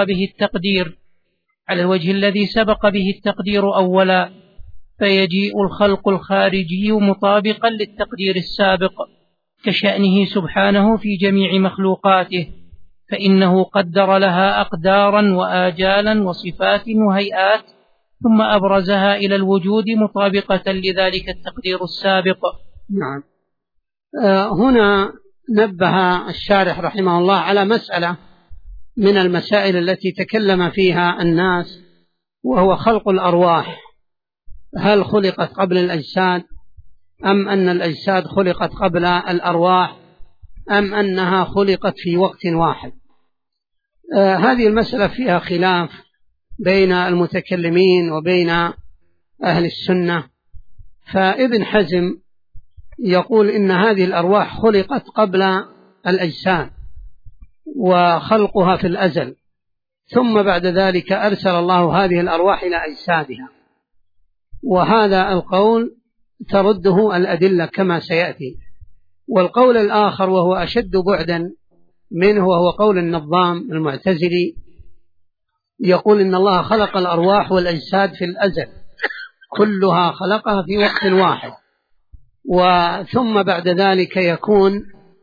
سبق به التقدير أولا، فيجيء الخلق الخارجي مطابقا للتقدير السابق كشأنه سبحانه في جميع مخلوقاته، فإنه قدر لها أقدارا وآجالا وصفات وهيئات ثم أبرزها إلى الوجود مطابقة لذلك التقدير السابق. نعم. هنا نبه الشارح رحمه الله على مسألة من المسائل التي تكلم فيها الناس، وهو خلق الأرواح. هل خلقت قبل الأجساد، أم أن الأجساد خلقت قبل الأرواح، أم أنها خلقت في وقت واحد؟ هذه المسألة فيها خلاف بين المتكلمين وبين أهل السنة. فابن حزم يقول إن هذه الأرواح خلقت قبل الأجساد وخلقها في الأزل، ثم بعد ذلك أرسل الله هذه الأرواح إلى أجسادها، وهذا القول ترده الأدلة كما سيأتي. والقول الآخر وهو أشد بعدا منه وهو قول النظام المعتزلي، يقول إن الله خلق الأرواح والأجساد في الأزل كلها خلقها في وقت واحد، وثم بعد ذلك يكون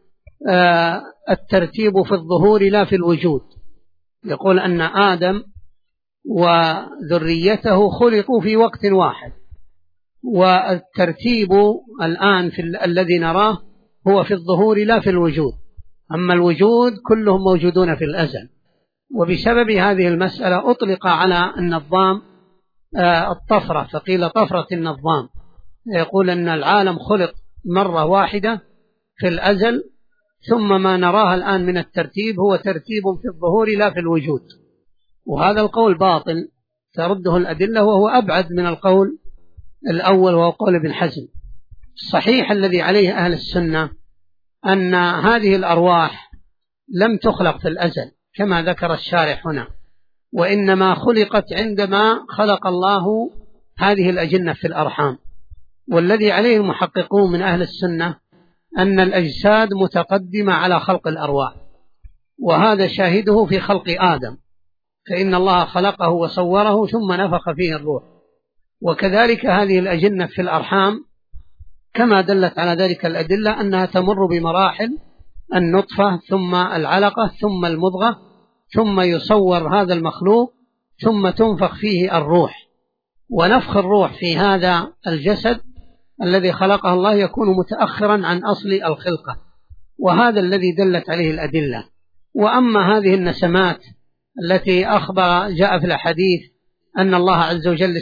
الترتيب في الظهور لا في الوجود. يقول أن آدم وذريته خلقوا في وقت واحد، والترتيب الآن الذي نراه هو في الظهور لا في الوجود، أما الوجود كلهم موجودون في الأزل. وبسبب هذه المسألة أطلق على النظام الطفرة، فقيل طفرة النظام، يقول أن العالم خلق مرة واحدة في الأزل، ثم ما نراه الآن من الترتيب هو ترتيب في الظهور لا في الوجود. وهذا القول باطل ترده الأدلة، وهو أبعد من القول الأول وهو قول ابن حزم. الصحيح الذي عليه أهل السنة أن هذه الأرواح لم تخلق في الأزل كما ذكر الشارح هنا، وإنما خلقت عندما خلق الله هذه الأجنة في الأرحام. والذي عليه المحققون من أهل السنة أن الأجساد متقدمة على خلق الأرواح، وهذا شاهده في خلق آدم، فإن الله خلقه وصوره ثم نفخ فيه الروح. وكذلك هذه الأجنة في الأرحام كما دلت على ذلك الأدلة أنها تمر بمراحل، النطفة ثم العلقة ثم المضغة، ثم يصور هذا المخلوق ثم تنفخ فيه الروح. ونفخ الروح في هذا الجسد الذي خلقه الله يكون متأخرا عن أصل الخلقة، وهذا الذي دلت عليه الأدلة. وأما هذه النسمات التي جاء في الحديث أن الله عز وجل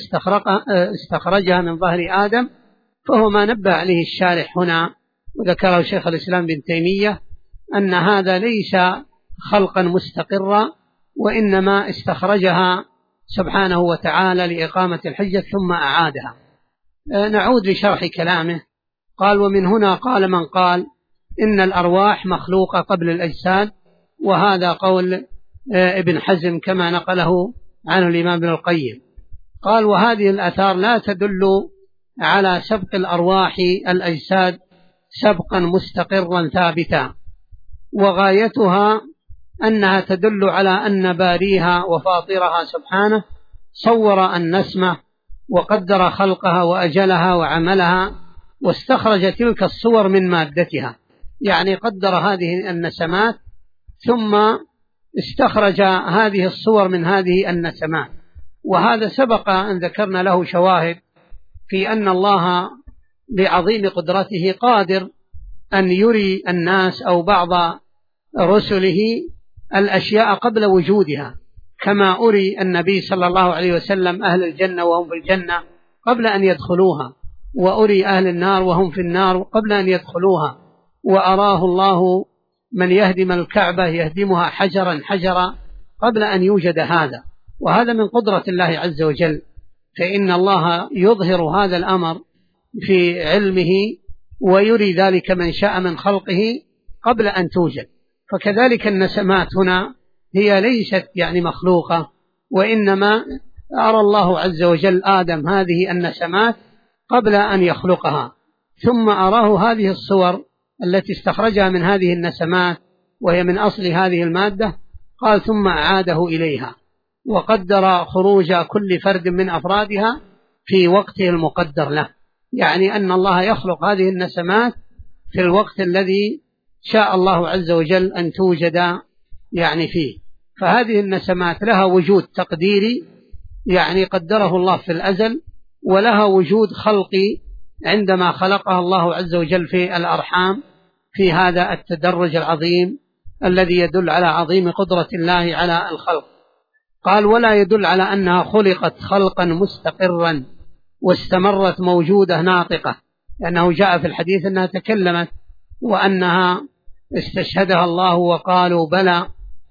استخرجها من ظهر آدم، فهو ما نبه عليه الشارح هنا وذكره شيخ الإسلام بن تيمية، أن هذا ليس خلقا مستقرا، وإنما استخرجها سبحانه وتعالى لإقامة الحجة ثم أعادها. نعود لشرح كلامه. قال: ومن هنا قال من قال إن الأرواح مخلوقة قبل الأجساد، وهذا قول ابن حزم كما نقله عنه الإمام ابن القيم. قال: وهذه الآثار لا تدل على سبق الأرواح الأجساد سبقا مستقرا ثابتا، وغايتها أنها تدل على أن باريها وفاطرها سبحانه صور النسمة وقدر خلقها وأجلها وعملها، واستخرج تلك الصور من مادتها، يعني قدر هذه النسمات ثم استخرج هذه الصور من هذه النسمات. وهذا سبق أن ذكرنا له شواهد في أن الله بعظيم قدرته قادر أن يري الناس أو بعض رسله الأشياء قبل وجودها، كما أري النبي صلى الله عليه وسلم أهل الجنة وهم في الجنة قبل أن يدخلوها، وأري أهل النار وهم في النار قبل أن يدخلوها، وأراه الله من يهدم الكعبة يهدمها حجرا حجرا قبل أن يوجد هذا. وهذا من قدرة الله عز وجل، فإن الله يظهر هذا الأمر في علمه ويري ذلك من شاء من خلقه قبل أن توجد. فكذلك النسمات هنا هي ليست يعني مخلوقة، وإنما أرى الله عز وجل آدم هذه النسمات قبل أن يخلقها، ثم أراه هذه الصور التي استخرجها من هذه النسمات وهي من أصل هذه المادة، قال ثم أعاده إليها، وقدر خروج كل فرد من أفرادها في وقته المقدر له، يعني أن الله يخلق هذه النسمات في الوقت الذي شاء الله عز وجل أن توجد يعني فيه. فهذه النسمات لها وجود تقديري يعني قدره الله في الأزل، ولها وجود خلقي عندما خلقها الله عز وجل في الأرحام في هذا التدرج العظيم الذي يدل على عظيم قدرة الله على الخلق. قال: ولا يدل على أنها خلقت خلقا مستقرا واستمرت موجودة ناطقة، لأنه جاء في الحديث أنها تكلمت وأنها استشهدها الله وقالوا بلى.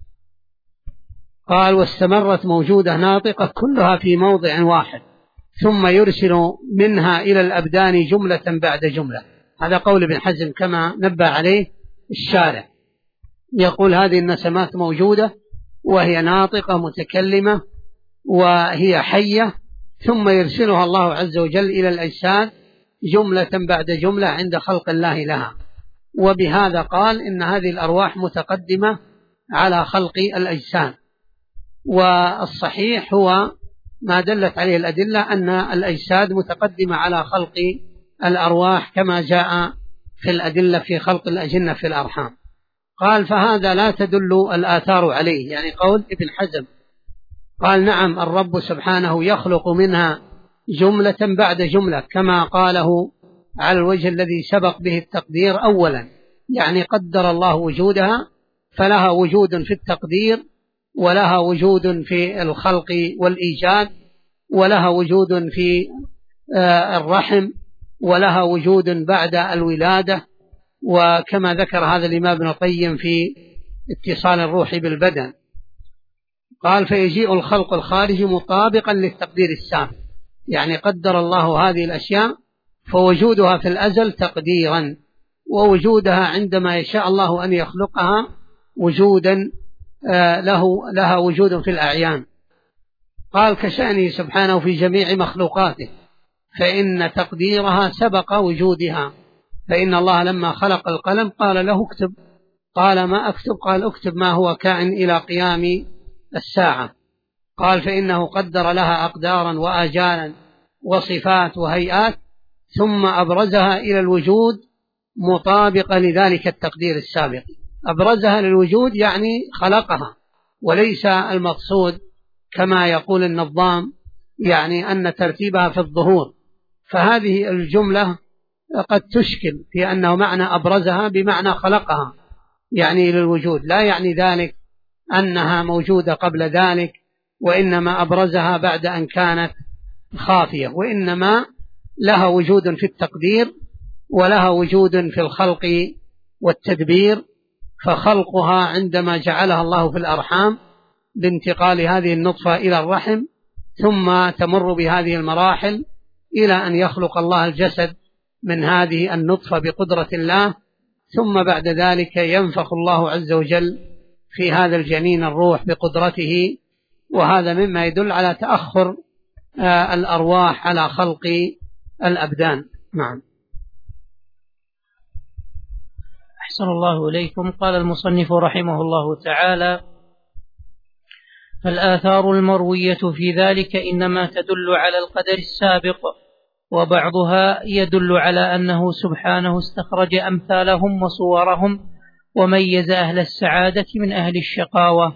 قال: واستمرت موجودة ناطقة كلها في موضع واحد، ثم يرسل منها إلى الأبدان جملة بعد جملة. هذا قول ابن حزم كما نبه عليه الشارع، يقول هذه النسمات موجودة وهي ناطقة متكلمة وهي حية، ثم يرسلها الله عز وجل إلى الأجساد جملة بعد جملة عند خلق الله لها. وبهذا قال إن هذه الأرواح متقدمة على خلق الأجساد. والصحيح هو ما دلت عليه الأدلة أن الأجساد متقدمة على خلق الأرواح كما جاء في الأدلة في خلق الأجنة في الأرحام. قال: فهذا لا تدل الآثار عليه، يعني قول ابن حزم. قال: نعم الرب سبحانه يخلق منها جملة بعد جملة كما قاله على الوجه الذي سبق به التقدير أولا، يعني قدر الله وجودها فلها وجود في التقدير، ولها وجود في الخلق والإيجاد، ولها وجود في الرحم، ولها وجود بعد الولادة، وكما ذكر هذا الإمام ابن القيم في اتصال الروح بالبدن قال: فيجيء الخلق الخارجي مطابقا للتقدير السابق، يعني قدر الله هذه الأشياء فوجودها في الأزل تقديرا، ووجودها عندما يشاء الله أن يخلقها وجودا لها وجود في الأعيان. قال: كشأنه سبحانه في جميع مخلوقاته، فإن تقديرها سبق وجودها، فإن الله لما خلق القلم قال له اكتب، قال: ما أكتب؟ قال: اكتب ما هو كائن إلى قيام الساعة. قال: فإنه قدر لها أقدارا وآجالا وصفات وهيئات ثم أبرزها إلى الوجود مطابقة لذلك التقدير السابق. أبرزها للوجود يعني خلقها، وليس المقصود كما يقول النظام يعني أن ترتيبها في الظهور، فهذه الجملة قد تشكل في أنه معنى أبرزها بمعنى خلقها يعني للوجود، لا يعني ذلك أنها موجودة قبل ذلك، وإنما أبرزها بعد أن كانت خافية، وإنما لها وجود في التقدير ولها وجود في الخلق والتدبير. فخلقها عندما جعلها الله في الأرحام بانتقال هذه النطفة إلى الرحم، ثم تمر بهذه المراحل إلى أن يخلق الله الجسد من هذه النطفة بقدرة الله، ثم بعد ذلك ينفخ الله عز وجل في هذا الجنين الروح بقدرته، وهذا مما يدل على تأخر الأرواح على خلق الأبدان. نعم. أحسن الله إليكم. قال المصنف رحمه الله تعالى: فالآثار المروية في ذلك إنما تدل على القدر السابق، وبعضها يدل على أنه سبحانه استخرج أمثالهم وصورهم وميز أهل السعادة من أهل الشقاوة.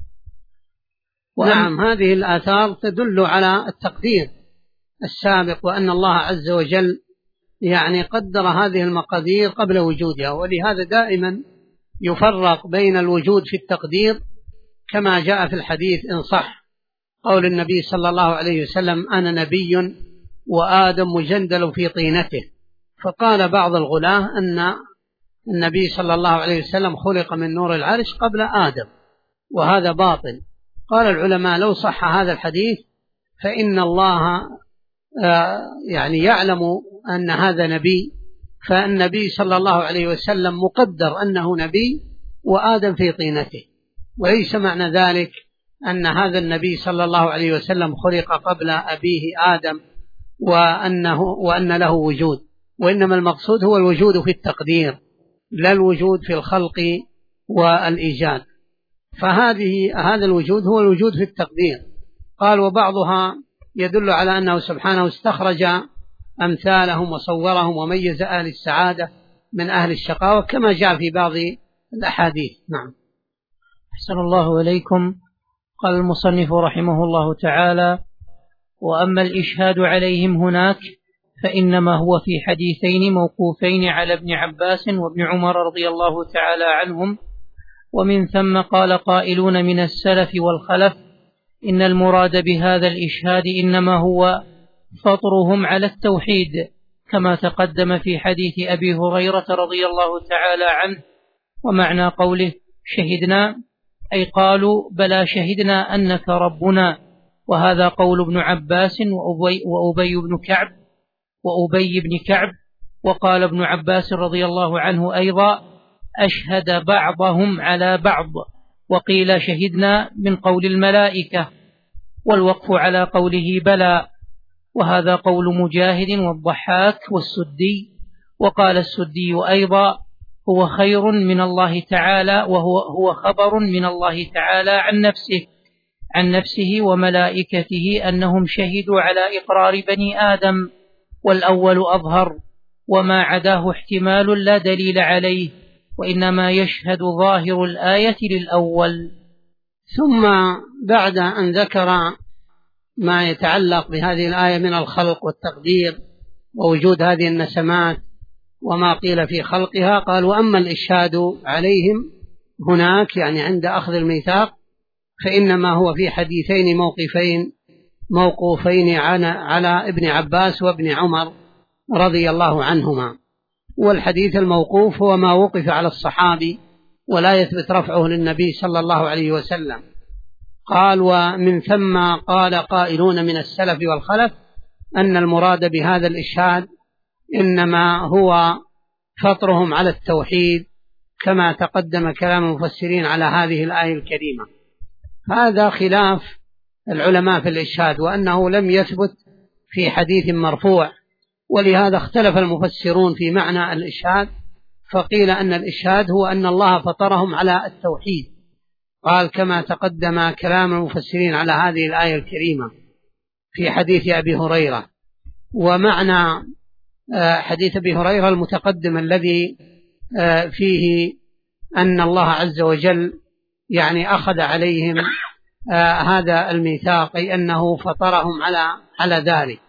نعم، هذه الآثار تدل على التقدير السابق، وأن الله عز وجل يعني قدر هذه المقادير قبل وجودها، ولهذا دائما يفرق بين الوجود في التقدير كما جاء في الحديث إن صح قول النبي صلى الله عليه وسلم: أنا نبي وآدم مجندل في طينته. فقال بعض الغلاة أن النبي صلى الله عليه وسلم خلق من نور العرش قبل آدم، وهذا باطل. قال العلماء: لو صح هذا الحديث فإن الله يعني يعلم أن هذا نبي، فالنبي صلى الله عليه وسلم مقدر أنه نبي وآدم في طينته، وليس معنى ذلك أن هذا النبي صلى الله عليه وسلم خلق قبل أبيه آدم وأن له وجود، وإنما المقصود هو الوجود في التقدير لا الوجود في الخلق والإيجاد. هذا الوجود هو الوجود في التقدير. قال: وبعضها يدل على أنه سبحانه استخرج أمثالهم وصورهم وميز أهل السعادة من أهل الشقاوة كما جاء في بعض الأحاديث. نعم. أحسن الله إليكم. قال المصنف رحمه الله تعالى: وأما الإشهاد عليهم هناك فإنما هو في حديثين موقوفين على ابن عباس وابن عمر رضي الله تعالى عنهم، ومن ثم قال قائلون من السلف والخلف إن المراد بهذا الإشهاد إنما هو فطرهم على التوحيد، كما تقدم في حديث أبي هريرة رضي الله تعالى عنه. ومعنى قوله شهدنا أي قالوا بلى شهدنا أنك ربنا، وهذا قول ابن عباس وأبي بن كعب. وقال ابن عباس رضي الله عنه أيضا: أشهد بعضهم على بعض، وقيل شهدنا من قول الملائكة، والوقف على قوله بلى، وهذا قول مجاهد والضحاك والسدي. وقال السدي أيضا: هو خير من الله تعالى، وهو خبر من الله تعالى عن نفسه وملائكته أنهم شهدوا على إقرار بني آدم، والأول أظهر، وما عداه احتمال لا دليل عليه، وإنما يشهد ظاهر الآية للأول. ثم بعد أن ذكر ما يتعلق بهذه الآية من الخلق والتقدير ووجود هذه النسمات وما قيل في خلقها. قال: وأما الإشهاد عليهم هناك يعني عند أخذ الميثاق فإنما هو في حديثين موقوفين على ابن عباس وابن عمر رضي الله عنهما. والحديث الموقوف هو ما وقف على الصحابي ولا يثبت رفعه للنبي صلى الله عليه وسلم. قال: ومن ثم قال قائلون من السلف والخلف أن المراد بهذا الإشهاد إنما هو فطرهم على التوحيد، كما تقدم كلام المفسرين على هذه الآية الكريمة. هذا خلاف العلماء في الإشهاد، وأنه لم يثبت في حديث مرفوع، ولهذا اختلف المفسرون في معنى الإشهاد، فقيل أن الإشهاد هو أن الله فطرهم على التوحيد، قال كما تقدم كلام المفسرين على هذه الآية الكريمة في حديث أبي هريرة. ومعنى حديث أبي هريرة المتقدم الذي فيه أن الله عز وجل يعني أخذ عليهم هذا الميثاق، أي أنه فطرهم على ذلك.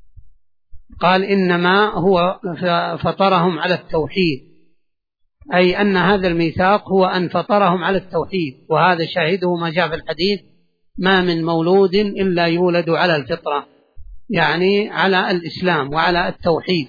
قال: إنما هو فطرهم على التوحيد، أي أن هذا الميثاق هو أن فطرهم على التوحيد، وهذا شاهده ما جاء في الحديث: ما من مولود إلا يولد على الفطرة، يعني على الإسلام وعلى التوحيد.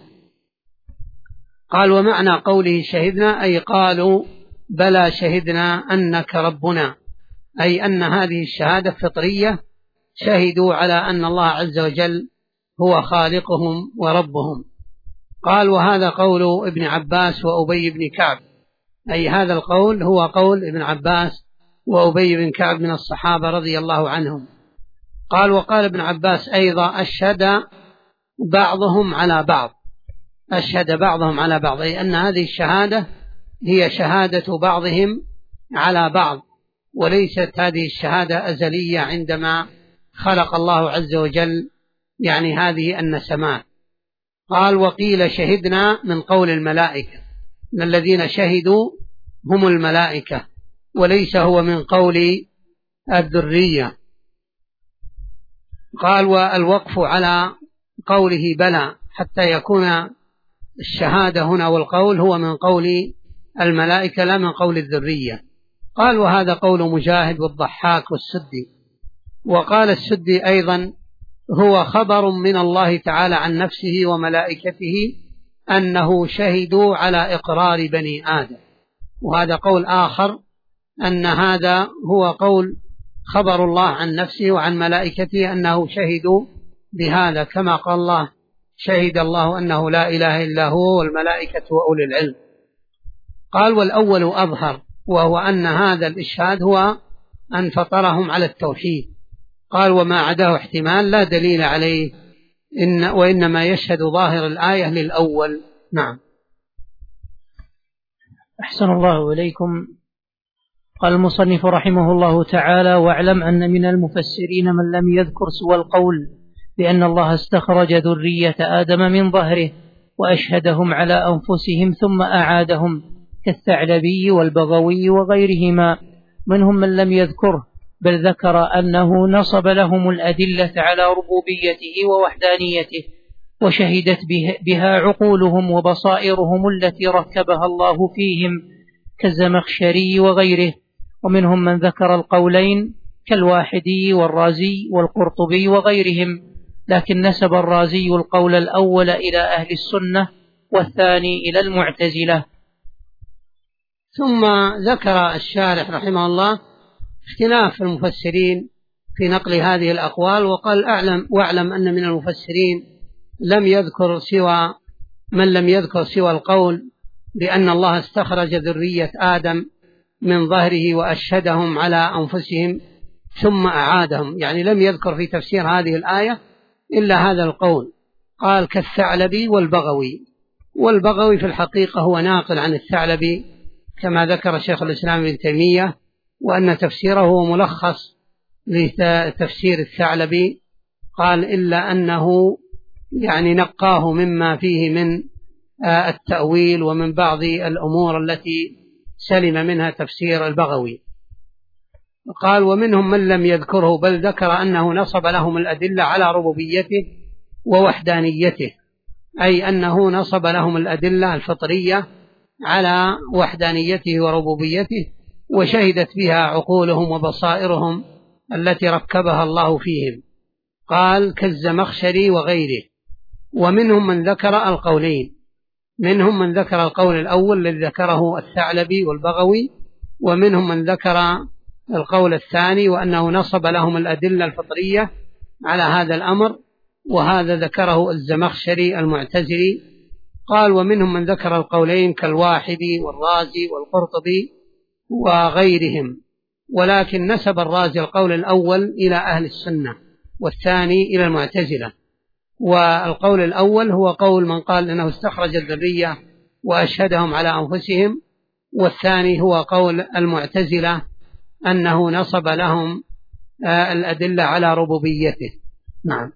قال: ومعنى قوله شهدنا أي قالوا بلى شهدنا أنك ربنا، أي أن هذه الشهادة فطرية، شهدوا على أن الله عز وجل هو خالقهم وربهم. قال: وهذا قول ابن عباس وأبي بن كعب، أي هذا القول هو قول ابن عباس وأبي بن كعب من الصحابة رضي الله عنهم. قال: وقال ابن عباس أيضا: أشهد بعضهم على بعض، أشهد بعضهم على بعض، أي أن هذه الشهادة هي شهادة بعضهم على بعض، وليست هذه الشهادة أزلية عندما خلق الله عز وجل يعني هذه النسمات. قال: وقيل شهدنا من قول الملائكة، من الذين شهدوا هم الملائكة، وليس هو من قول الذرية. قال: والوقف على قوله بلى حتى يكون الشهادة هنا والقول هو من قول الملائكة لا من قول الذرية. قال: وهذا قول مجاهد والضحاك والسدي. وقال السدي أيضا: هو خبر من الله تعالى عن نفسه وملائكته أنه شهدوا على إقرار بني آدم. وهذا قول آخر، أن هذا هو قول خبر الله عن نفسه وعن ملائكته أنه شهدوا بهذا، كما قال الله: شهد الله أنه لا إله إلا هو والملائكة وأولي العلم. قال: والأول أظهر، وهو أن هذا الإشهاد هو أن فطرهم على التوحيد. قال: وما عداه احتمال لا دليل عليه، وإنما يشهد ظاهر الآية للأول. نعم. أحسن الله إليكم. قال المصنف رحمه الله تعالى: واعلم أن من المفسرين من لم يذكر سوى القول بأن الله استخرج ذرية آدم من ظهره وأشهدهم على أنفسهم ثم أعادهم، كالثعلبي والبغوي وغيرهما. منهم من لم يذكره، بل ذكر أنه نصب لهم الأدلة على ربوبيته ووحدانيته، وشهدت بها عقولهم وبصائرهم التي ركبها الله فيهم، كالزمخشري وغيره. ومنهم من ذكر القولين كالواحدي والرازي والقرطبي وغيرهم، لكن نسب الرازي القول الأول إلى أهل السنة والثاني إلى المعتزلة. ثم ذكر الشارح رحمه الله اختلاف المفسرين في نقل هذه الأقوال، وقال: واعلم أن من المفسرين من لم يذكر سوى القول بأن الله استخرج ذرية آدم من ظهره وأشهدهم على أنفسهم ثم أعادهم، يعني لم يذكر في تفسير هذه الآية إلا هذا القول. قال: كالثعلبي والبغوي في الحقيقة هو ناقل عن الثعلبي كما ذكر شيخ الإسلام ابن تيمية، وأن تفسيره هو ملخص لتفسير الثعلبي. قال: إلا أنه يعني نقاه مما فيه من التأويل ومن بعض الأمور التي سلم منها تفسير البغوي. قال ومنهم من لم يذكره بل ذكر أنه نصب لهم الأدلة على ربوبيته ووحدانيته، أي أنه نصب لهم الأدلة الفطرية على وحدانيته وربوبيته، وشهدت بها عقولهم وبصائرهم التي ركبها الله فيهم. قال كالزمخشري وغيره. ومنهم من ذكر القولين، منهم من ذكر القول الأول الذي ذكره الثعلبي والبغوي، ومنهم من ذكر القول الثاني وأنه نصب لهم الأدلة الفطرية على هذا الأمر، وهذا ذكره الزمخشري المعتزلي. قال ومنهم من ذكر القولين كالواحدي والرازي والقرطبي وغيرهم، ولكن نسب الرازي القول الأول إلى أهل السنة والثاني إلى المعتزلة. والقول الأول هو قول من قال أنه استخرج الذرية وأشهدهم على أنفسهم، والثاني هو قول المعتزلة أنه نصب لهم الأدلة على ربوبيته. نعم.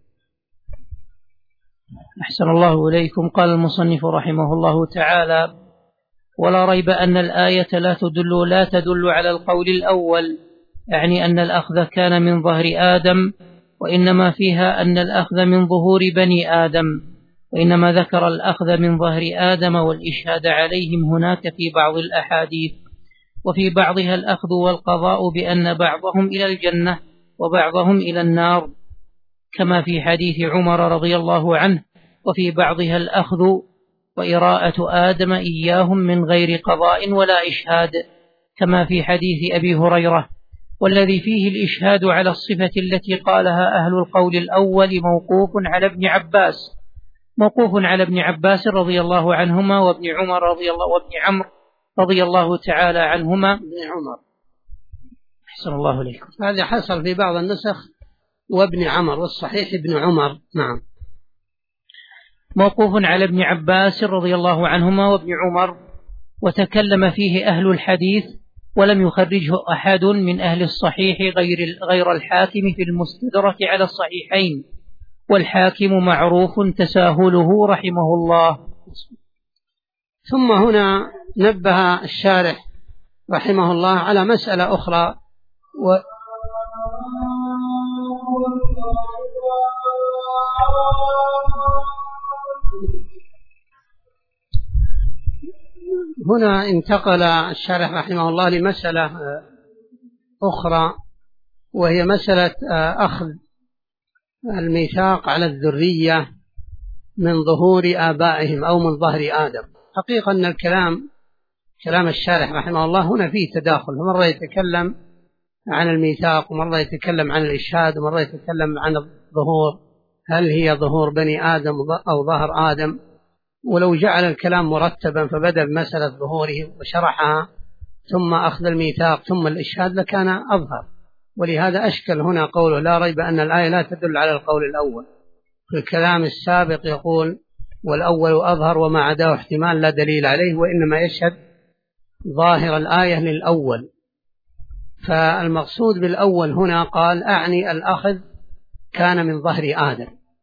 أحسن الله إليكم. قال المصنف رحمه الله تعالى: ولا ريب أن الآية لا تدل على القول الأول، يعني أن الأخذ كان من ظهر آدم، وإنما فيها أن الأخذ من ظهور بني آدم، وإنما ذكر الأخذ من ظهر آدم والإشهاد عليهم هناك في بعض الأحاديث، وفي بعضها الأخذ والقضاء بأن بعضهم إلى الجنة وبعضهم إلى النار، كما في حديث عمر رضي الله عنه، وفي بعضها الأخذ وإراءة آدم إياهم من غير قضاء ولا إشهاد، كما في حديث أبي هريرة، والذي فيه الإشهاد على الصفة التي قالها أهل القول الأول موقوف على ابن عباس رضي الله عنهما وابن عمر وابن عمرو رضي الله تعالى عنهما. ابن عمر. أحسن الله إليكم. هذا حصل في بعض النسخ وابن عمر، والصحيح ابن عمر. نعم. موقوف على ابن عباس رضي الله عنهما وابن عمر، وتكلم فيه أهل الحديث ولم يخرجه أحد من أهل الصحيح غير الحاكم في المستدرك على الصحيحين، والحاكم معروف تساهله رحمه الله. ثم هنا نبه الشارح رحمه الله على مسألة أخرى، هنا انتقل الشارح رحمه الله لمسألة أخرى، وهي مسألة أخذ الميثاق على الذرية من ظهور آبائهم أو من ظهر آدم. حقيقة أن كلام الشارح رحمه الله هنا فيه تداخل، مرة يتكلم عن الميثاق ومرة يتكلم عن الإشهاد ومرة يتكلم عن الظهور، هل هي ظهور بني آدم أو ظهر آدم. ولو جعل الكلام مرتبا فبدأ بمسألة ظهوره وشرحها ثم أخذ الميثاق ثم الإشهاد لكان أظهر، ولهذا أشكل هنا قوله لا ريب أن الآية لا تدل على القول الأول. في الكلام السابق يقول والأول أظهر وما عداه احتمال لا دليل عليه، وإنما يشهد ظاهر الآية للأول. فالمقصود بالأول هنا قال أعني الأخذ كان من ظهر آدم،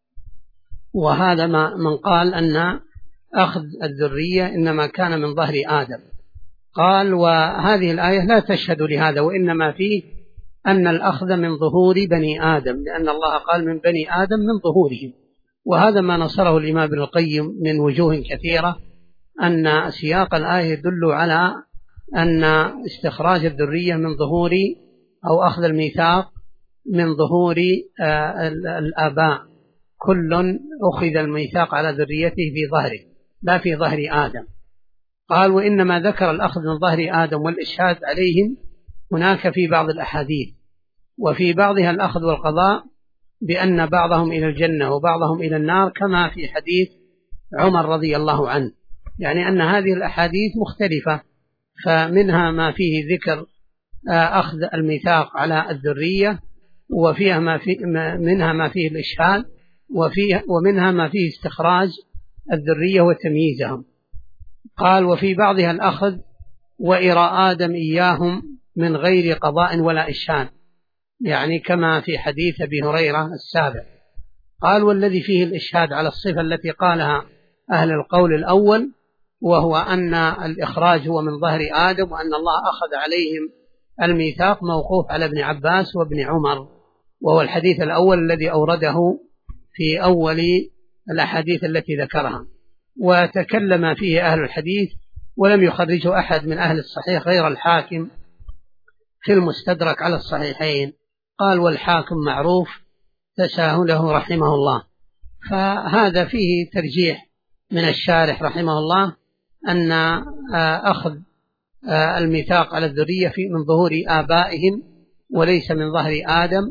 وهذا من قال أن أخذ الذرية إنما كان من ظهر آدم. قال وهذه الآية لا تشهد لهذا، وإنما فيه أن الأخذ من ظهور بني آدم، لأن الله قال من بني آدم من ظهورهم. وهذا ما نصره الإمام ابن القيم من وجوه كثيرة، أن سياق الآية يدل على أن استخراج الذرية من ظهور أو أخذ الميثاق من ظهور الآباء، كل أخذ الميثاق على ذريته في ظهره لا في ظهر آدم. قال وإنما ذكر الأخذ من ظهر آدم والإشهاد عليهم هناك في بعض الأحاديث، وفي بعضها الأخذ والقضاء بأن بعضهم إلى الجنة وبعضهم إلى النار، كما في حديث عمر رضي الله عنه، يعني أن هذه الأحاديث مختلفة، فمنها ما فيه ذكر أخذ الميثاق على الذرية، وفيها منها ما فيه الإشهاد، ومنها ما فيه استخراج الذرية وتمييزهم. قال وفي بعضها الأخذ وإراء آدم إياهم من غير قضاء ولا إشهاد، يعني كما في حديث أبي هريرة السابق. قال والذي فيه الإشهاد على الصفة التي قالها أهل القول الأول، وهو أن الإخراج هو من ظهر آدم، وأن الله أخذ عليهم الميثاق موقوف على ابن عباس وابن عمر، وهو الحديث الأول الذي أورده في أول الأحاديث التي ذكرها، وتكلم فيه أهل الحديث ولم يخرجه أحد من أهل الصحيح غير الحاكم في المستدرك على الصحيحين. قال: والحاكم معروف تساهله رحمه الله. فهذا فيه ترجيح من الشارح رحمه الله أن أخذ الميثاق على الذرية من ظهور آبائهم وليس من ظهر آدم،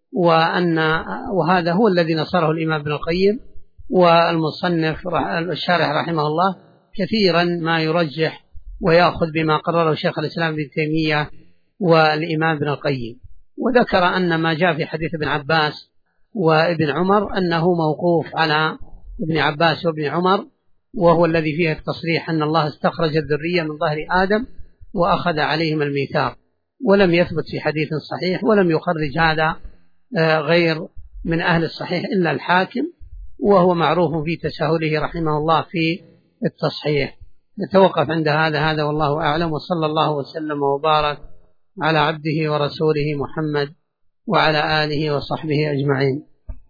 وهذا هو الذي نصره الإمام ابن القيم، والمصنف الشارح رحمه الله كثيرا ما يرجح ويأخذ بما قرره شيخ الإسلام ابن تيمية والإمام ابن القيم. وذكر أن ما جاء في حديث ابن عباس وابن عمر أنه موقوف على ابن عباس وابن عمر، وهو الذي فيه التصريح أن الله استخرج الذرية من ظهر آدم وأخذ عليهم الميثاق، ولم يثبت في حديث صحيح، ولم يخرج هذا غير من أهل الصحيح إلا الحاكم، وهو معروف في تساهله رحمه الله في التصحيح. نتوقف عند هذا والله أعلم، وصلى الله وسلم وبارك على عبده ورسوله محمد وعلى آله وصحبه أجمعين.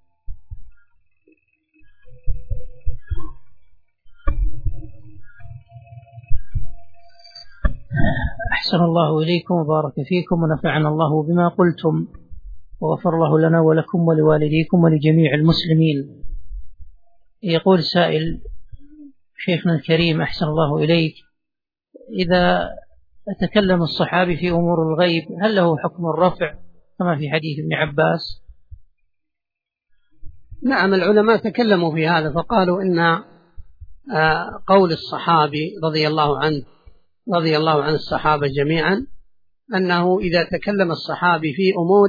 أحسن الله إليكم وبارك فيكم ونفعنا الله بما قلتم، وغفر الله لنا ولكم ولوالديكم ولجميع المسلمين. يقول سائل: شيخنا الكريم أحسن الله إليك، إذا تكلم الصحابي في أمور الغيب هل له حكم الرفع كما في حديث ابن عباس؟ نعم، العلماء تكلموا في هذا فقالوا إن قول الصحابي رضي الله عن الصحابة جميعا أنه إذا تكلم الصحابي في أمور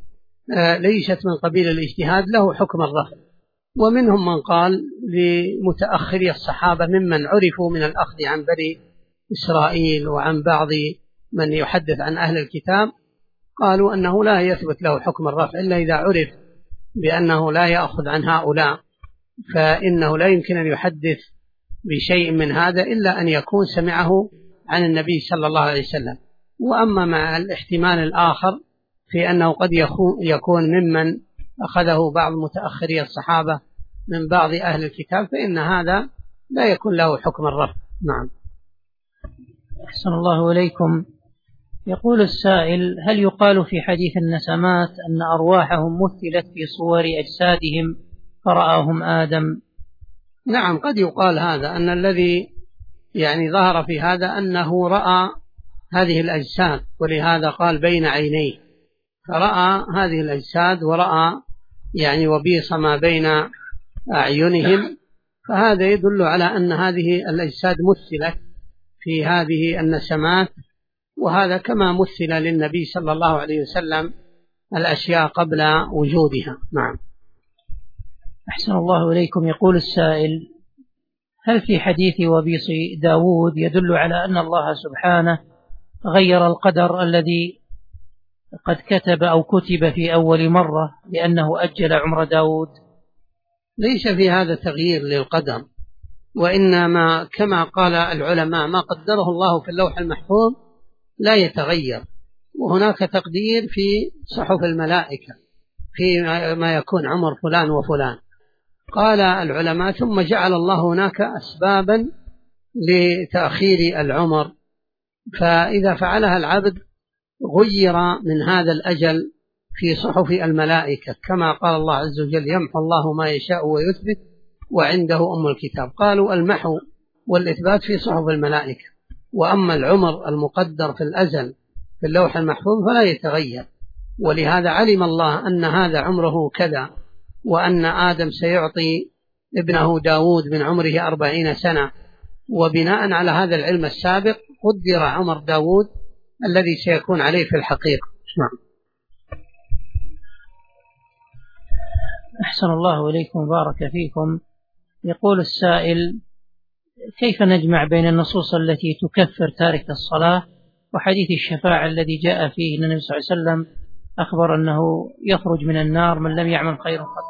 ليست من قبيل الاجتهاد له حكم الرفع. ومنهم من قال لمتأخري الصحابة ممن عرفوا من الأخذ عن بني إسرائيل وعن بعض من يحدث عن أهل الكتاب، قالوا أنه لا يثبت له حكم الرفع إلا إذا عرف بأنه لا يأخذ عن هؤلاء، فإنه لا يمكن أن يحدث بشيء من هذا إلا أن يكون سمعه عن النبي صلى الله عليه وسلم. وأما مع الاحتمال الآخر في أنه قد يكون ممن أخذه بعض متأخري الصحابة من بعض أهل الكتاب، فإن هذا لا يكون له حكم الرفع. نعم. أحسن الله إليكم. يقول السائل: هل يقال في حديث النسمات أن أرواحهم مثلت في صور أجسادهم فرآهم آدم؟ نعم، قد يقال هذا، أن الذي ظهر في هذا أنه رأى هذه الأجساد، ولهذا قال بين عينيه، فرأى هذه الأجساد ورأى وبيص ما بين أعينهم، فهذا يدل على أن هذه الأجساد مثلت في هذه النسمات، وهذا كما مثل للنبي صلى الله عليه وسلم الأشياء قبل وجودها. نعم. أحسن الله إليكم. يقول السائل: هل في حديث وبيص داود يدل على أن الله سبحانه غير القدر الذي قد كتب أو كتب في أول مرة لأنه أجل عمر داود؟ ليس في هذا تغيير للقدر، وإنما كما قال العلماء ما قدره الله في اللوح المحفوظ لا يتغير، وهناك تقدير في صحف الملائكة في ما يكون عمر فلان وفلان. قال العلماء: ثم جعل الله هناك أسبابا لتأخير العمر، فإذا فعلها العبد غير من هذا الأجل في صحف الملائكة، كما قال الله عز وجل: يمحو الله ما يشاء ويثبت وعنده أم الكتاب. قالوا المحو والإثبات في صحف الملائكة، وأما العمر المقدر في الأزل في اللوح المحفوظ فلا يتغير. ولهذا علم الله أن هذا عمره كذا، وأن آدم سيعطي ابنه داود من عمره 40 سنة، وبناء على هذا العلم السابق قدر عمر داود الذي سيكون عليه في الحقيقة. نعم. أحسن الله إليكم وبارك فيكم. يقول السائل: كيف نجمع بين النصوص التي تكفر تارك الصلاة وحديث الشفاعة الذي جاء فيه أن النبي صلى الله عليه وسلم أخبر أنه يخرج من النار من لم يعمل خيرا قط؟